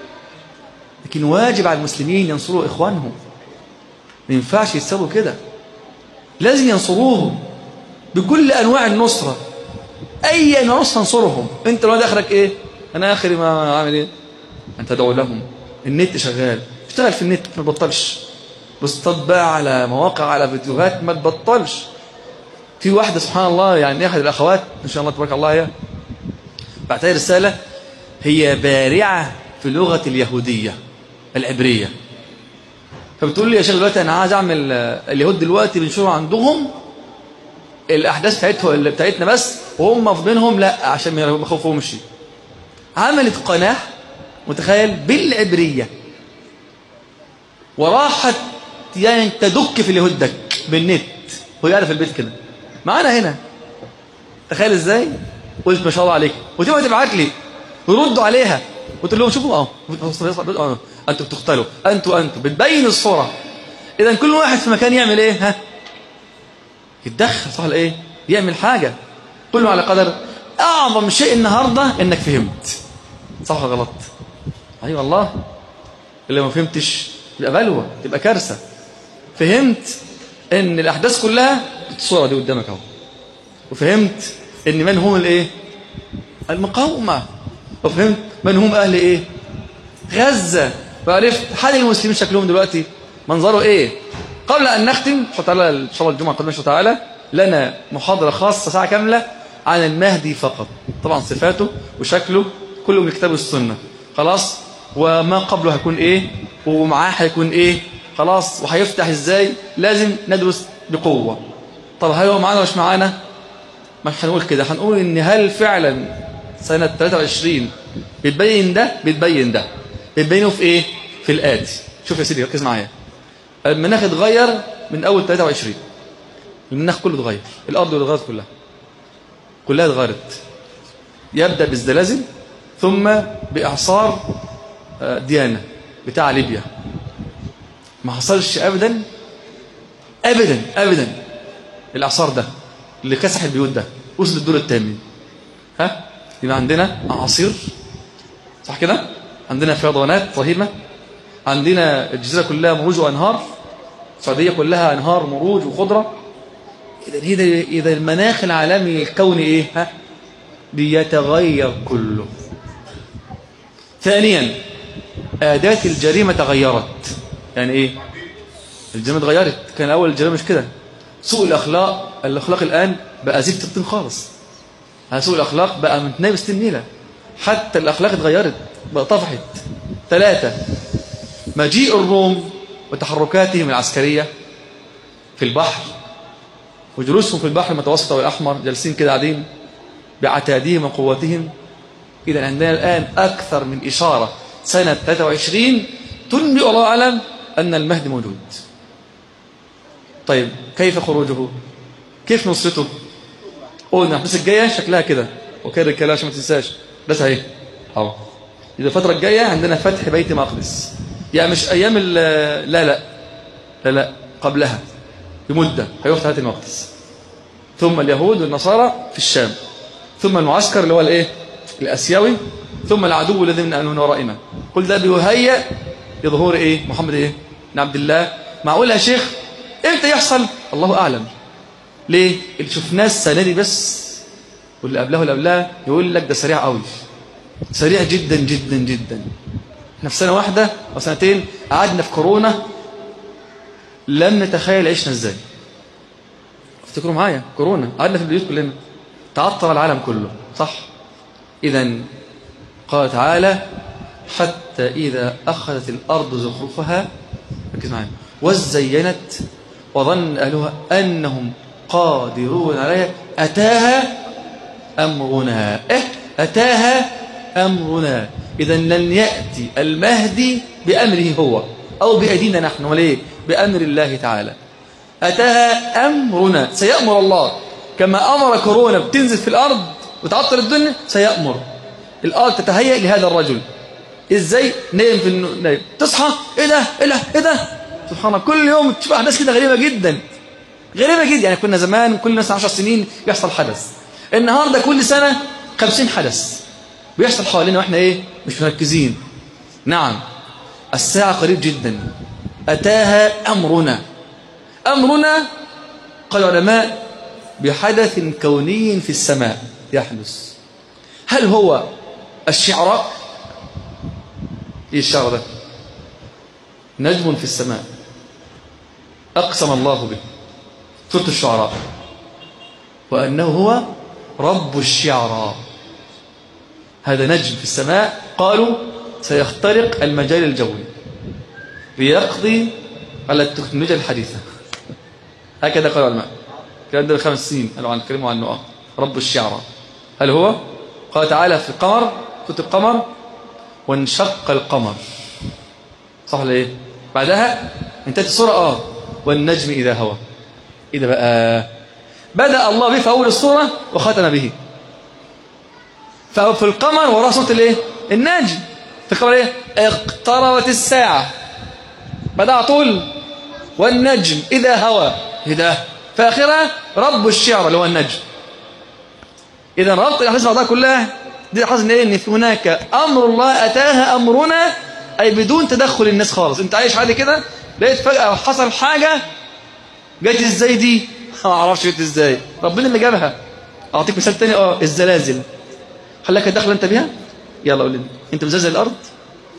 لكن واجب على المسلمين ينصروا اخوانهم، ما ينفعش يتسووا كده، لازم ينصروهم بكل انواع النصره. اي نصر تنصرهم. انت لو اخرك ايه؟ انا اخري ما عامل ايه؟ انت تدعو لهم. النت شغال، اشتغل في النت ما تبطلش، بوستات بقى على مواقع على فيديوهات ما تبطلش. في واحده سبحان الله يعني احد الاخوات ان شاء الله تبارك الله هي بعت لي رساله، هي بارعه في لغه اليهوديه العبريه. فبتقول لي يا شيخ دلوقتي انا عايز اعمل اليهود دلوقتي بنشروا عندهم الاحداث بتاعتهم بتاعتنا بس، وهم في بينهم لا عشان ما يخوفوهمش. عملت قناه متخيل بالعبريه وراحت يعني تدك في اليهود دك بالنت وهي قاعده في البيت كده معانا هنا. تخيل ازاي؟ قلت ما شاء الله عليك، وتبقى تبعت لي ويردوا عليها وتقول لهم شوفوا اه انتوا بتقتلوا انتوا انتوا بتبين الصوره. اذا كل واحد في مكان يعمل ايه؟ ها يتدخل صح ولا ايه؟ يعمل حاجه. كله على قدر. اعظم شيء النهارده انك فهمت صح ولا غلط؟ اي أيوة والله. اللي ما فهمتش يبقى بلوه، تبقى كارثه. فهمت ان الاحداث كلها الصوره دي قدامك اهو، وفهمت ان من هم الايه؟ المقاومه، وفهمت من هم اهل ايه؟ غزة، وعرفت حال المسلمين شكلهم دلوقتي منظره ايه. قبل ان نختم ان شاء الله ان شاء الله الجمعه القادمه ان شاء الله تعالى لنا محاضره خاصه ساعه كامله عن المهدي فقط، طبعا صفاته وشكله كله من الكتاب والسنه خلاص، وما قبله هيكون ايه ومعاه هيكون ايه خلاص، وهيفتح ازاي، لازم ندرس بقوه. طب هل هو معانا مش معانا؟ مش هنقول كده، هنقول ان هل فعلا سنه ثلاثة وعشرين بتبين ده بتبين ده بتبينه في ايه؟ في الآتي. شوف يا سيدي ركز معايا، المناخ اتغير من اول ثلاثة وعشرين، المناخ كله اتغير، الارض اتغيرت كلها كلها اتغيرت، يبدا بالزلازل ثم باعصار ديانه بتاع ليبيا، ما حصلش ابدا ابدا ابدا الاعصار ده اللي كسح البيوت ده وصل الدور الثامن. ها يبقى عندنا اعاصير صح كده، عندنا فيضانات رهيبه، عندنا الجزيره كلها مروج وانهار، السعوديه كلها انهار مروج وخضره. اذا اذا المناخ العالمي الكوني ايه؟ ها بيتغير كله. ثانيا اداه الجريمه تغيرت. يعني ايه الجريمه اتغيرت؟ كان اول الجريمه مش كده، سوء الاخلاق الاخلاق الان بقى زفت الطين خالص، سوء الاخلاق بقى متنايب ستين نيله، حتى الاخلاق اتغيرت بقى طفحت. ثلاثه مجيء الروم وتحركاتهم العسكريه في البحر وجلوسهم في البحر المتوسط والأحمر، جالسين كده قاعدين بعتادهم وقوتهم. إذا عندنا الآن أكثر من إشارة سنة ثلاثة وعشرين تنبئ الله أعلم أن المهدي موجود. طيب كيف خروجه؟ كيف نصرته؟ قلنا بس الجاية شكلها كده وكده الكلام عشان ما تنساش، بس اهي اهو. إذا الفترة الجاية عندنا فتح بيت مقدس، يعني مش أيام لا لا لا لا قبلها بمدة هيفتح بيت المقدس، ثم اليهود والنصارى في الشام، ثم المعسكر اللي هو الايه الاسيوي، ثم العدو الذي من ورائنا. كل ده بيهيئ لظهور ايه محمد ايه بن عبد الله. معقول يا شيخ امتى يحصل؟ الله اعلم. ليه؟ اللي شفناه السنه دي بس واللي قبلها واللي قبلها يقول لك ده سريع قوي، سريع جدا جدا جدا. احنا في سنه واحده او سنتين قعدنا في كورونا لم نتخيل عشنا ازاي. افتكروا معايا كورونا قعدنا في البيوت كلنا، تعطل العالم كله صح. اذا قال تعالى حتى اذا اخذت الارض زخرفها، ركز معايا، وزينت وظن اهلها انهم قادرون عليها اتاها امرنا. ايه اتاها امرنا؟ اذا لن ياتي المهدي بامره هو او بايدينا نحن، وليه؟ بامر الله تعالى. اتاها امرنا، سيامر الله كما امر كورونا بتنزل في الارض وتعطل الدنيا، سيامر الارض تتهيأ لهذا الرجل. ازاي؟ نايم في النايم تصحى ايه ده ايه ده ايه ده، سبحان الله. كل يوم تشوف احداث كده غريبه جدا غريبه جدا. يعني كنا زمان كل مثلا عشر سنين يحصل حدث، النهارده كل سنه خمسين حدث بيحصل حوالينا واحنا ايه مش مركزين. نعم الساعه قريب جدا. اتاها امرنا. امرنا قال العلماء بحدث كوني في السماء يحدث. هل هو الشعراء؟ ايه الشعر ده؟ نجم في السماء اقسم الله به، سورة الشعراء، وانه هو رب الشعراء. هذا نجم في السماء، قالوا سيخترق المجال الجوي ليقضي على التكنولوجيا الحديثة. هكذا قال العلماء. كان ده خمس سنين قالوا عن كلمة عنه رب الشعراء. هل هو؟ قال تعالى في القمر، سورة القمر، وانشق القمر، صح ولا ايه؟ بعدها انتهت السورة اه والنجم إذا هوى. إذا بقى بدأ الله به في أول السورة وختم به. ففي القمر وراء سورة الايه؟ النجم. في القمر ايه؟ اقتربت الساعة. بدأ طول والنجم إذا هوى. ايه ده؟ في آخرها رب الشعر اللي هو النجم. إذا ربط الأحداث بعضها كلها دي حصل ايه؟ ان في هناك امر الله اتاها امرنا، اي بدون تدخل الناس خالص. انت عايش عادي كده لقيت فجأة حصل حاجة جت ازاي دي؟ ما اعرفش جت ازاي، ربنا اللي جابها. اعطيك مثال تاني، اه الزلازل. خلاك داخل انت بيها؟ يلا قول لي انت مزلزل الارض؟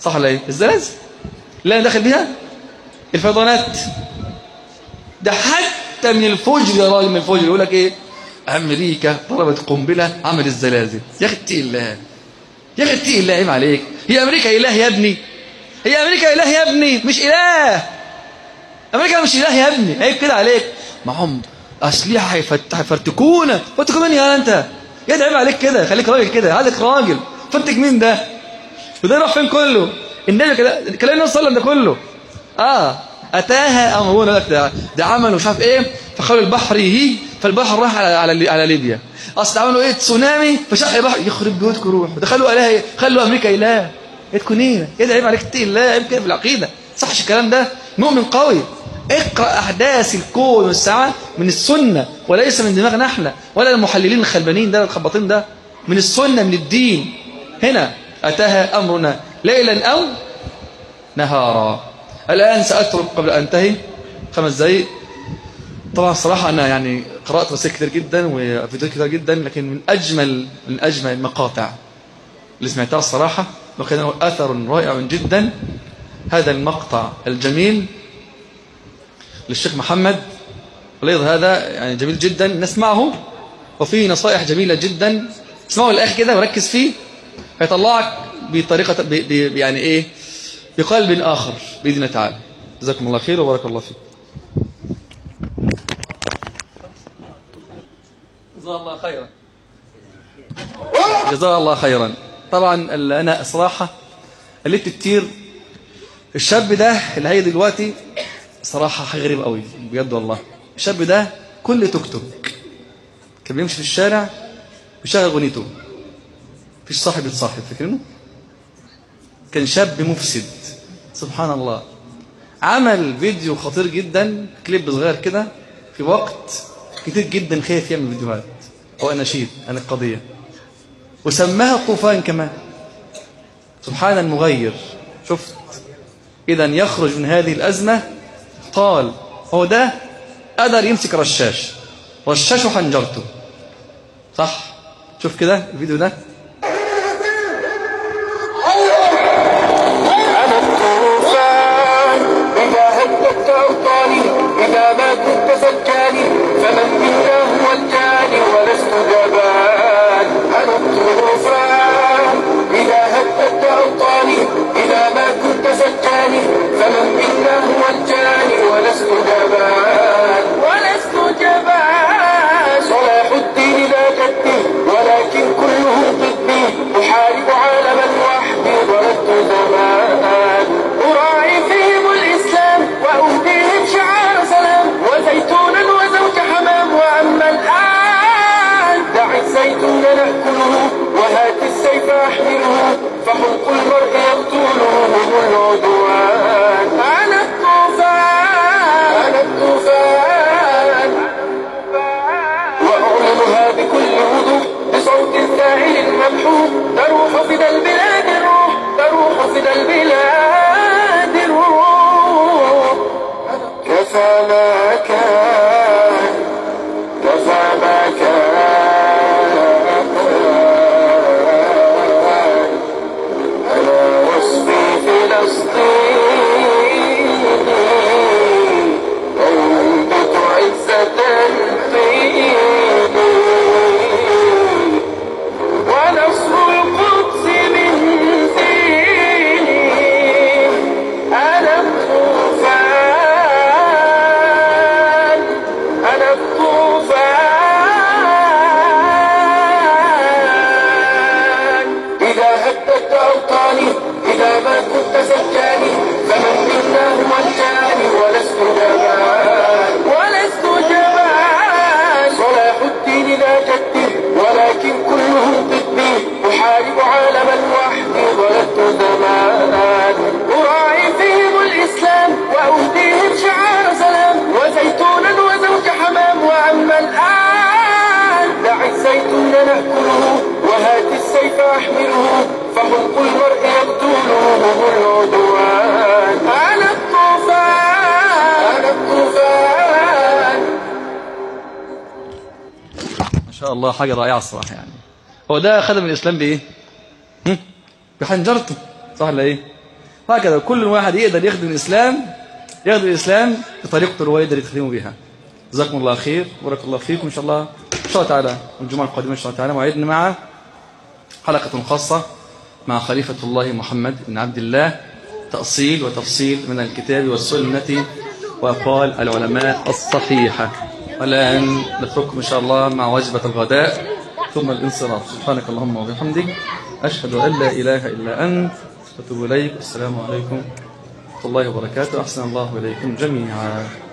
صح ولا ايه؟ الزلازل اللي انا داخل بيها، الفيضانات، ده حتى من الفجر يا راجل، من الفجر يقول لك ايه؟ امريكا ضربت قنبله عمل الزلازل. يا اخي اتقي الله، يا اخي اتقي الله، عيب عليك. هي امريكا اله يا ابني؟ هي امريكا اله يا ابني؟ مش اله. امريكا مش اله يا ابني، عيب كده عليك. معهم اسلحه هيفرتكونا. فرتكوا مين يا انت؟ يا ده عيب عليك كده، خليك راجل كده، عليك راجل. فرتك مين ده؟ وده راح فين كله؟ النبي كلام النبي صلى الله عليه وسلم ده كله. اه اتاها امرنا لك ده, ده عملوا مش عارف ايه، فخلوا البحر يهيج، فالبحر راح على على, على ليبيا. اصل عملوا ايه؟ تسونامي فشق البحر. يخرب بيوتكم روحوا، دخلوا اله ايه؟ خلوا امريكا اله. ايه تكون ايه؟ ايه ده؟ عيب عليك اتقي الله، عيب كده في العقيده. صحش الكلام ده؟ مؤمن قوي. اقرا احداث الكون والساعه من السنه وليس من دماغنا احنا ولا المحللين الخلبانين ده الخباطين ده، من السنه من الدين. هنا اتاها امرنا ليلا او نهارا. الان ساترك قبل ان انتهي خمس دقائق. طبعا الصراحه انا يعني قرات رسائل كتير جدا وفيديوهات كتير جدا، لكن من اجمل من اجمل المقاطع اللي سمعتها الصراحه وكان له اثر رائع جدا هذا المقطع الجميل للشيخ محمد وليض. هذا يعني جميل جدا نسمعه، وفيه نصائح جميله جدا. اسمعوا الاخ كده وركز فيه، هيطلعك بطريقه ب... ب... يعني ايه، بقلب اخر باذن الله تعالى. جزاكم الله خير وبارك الله فيكم. جزاه الله خيرا. جزاه الله خيرا. طبعا انا صراحه قلت كتير. الشاب ده اللي هي دلوقتي صراحه حاجه غريبه قوي بجد والله. الشاب ده كل توك توك كان بيمشي في الشارع بيشغل اغنيته، مفيش صاحب يتصاحب، فاكرينه؟ كان شاب مفسد سبحان الله. عمل فيديو خطير جدا، كليب صغير كده، في وقت كتير جدا خايف يعمل فيديوهات هو اناشيد عن القضيه، وسماها الطوفان كمان. سبحان المغير. شفت؟ اذا يخرج من هذه الازمه قال هو ده قدر يمسك رشاش، رشاشه حنجرته. صح؟ شوف كده الفيديو ده. أنا الطوفان إذا هددت أوطاني، إذا ما كنت سكاني فمن منا هو الجاني ولست جبان. أنا الطوفان إذا هددت أوطاني، إذا ما كنت سكاني فمن منا هو الجاني ولست جبان. ولست جبان. صلاح الدين لا جدي ولكن كلهم ضدي، أحارب عالما وحدي ضربت زمان. أراعي فيهم الإسلام وأهديهم شعار سلام، وزيتونا وزوج حمام. وأما الآن دع الزيتون نأكله وهات السيف أحمله، فحلق المرء يقتله هم العدوان. أنا الطوفان. أنا الطوفان. وأعلنها بكل وضوح بصوت ساهل ممحوح، تروح فدى البلاد الروح، تروح فدى البلاد الروح. كفى ما كان، كفى ما كان، أنا وصفي فلسطين أنبت عزة طيبي، ونصر القدس من ديني. أنا الطوفان. أنا الطوفان. إذا هددت أوطاني، إذا ما كنت سكاني فمن منا هو الجاني ولست جبان. ولست جبان. صلاح الدين لا جدي ولكن كلهم ضدي، أحارب عالما وحدي ضربت زمان. أراعي فيهم الإسلام وأهديهم شعار سلام، وزيتونا وزوج حمام. وأما الآن دع الزيتون نأكله وهات السيف أحمله، فحلق المرء يقتله هم العدوان. أنا الطوفان. أنا الطوفان. ما شاء الله حاجه رائعه الصراحه. يعني هو ده خدم الاسلام بايه؟ بحنجرته. صح ولا ايه؟ وهكذا كل واحد يقدر يخدم الإسلام يخدم الإسلام بطريقته اللي هو يقدر يخدمه بها. جزاكم الله خير، بارك الله فيكم. إن شاء الله إن شاء الله تعالى الجمعة القادمة إن شاء الله تعالى موعدنا مع حلقة خاصة مع خليفة الله محمد بن عبد الله، تأصيل وتفصيل من الكتاب والسنة وأقوال العلماء الصحيحة. والآن نترككم إن شاء الله مع وجبة الغداء ثم الانصراف. سبحانك اللهم وبحمدك، أشهد أن لا إله إلا أنت، أتوب إليك. السلام عليكم ورحمة الله وبركاته. أحسن الله إليكم جميعا.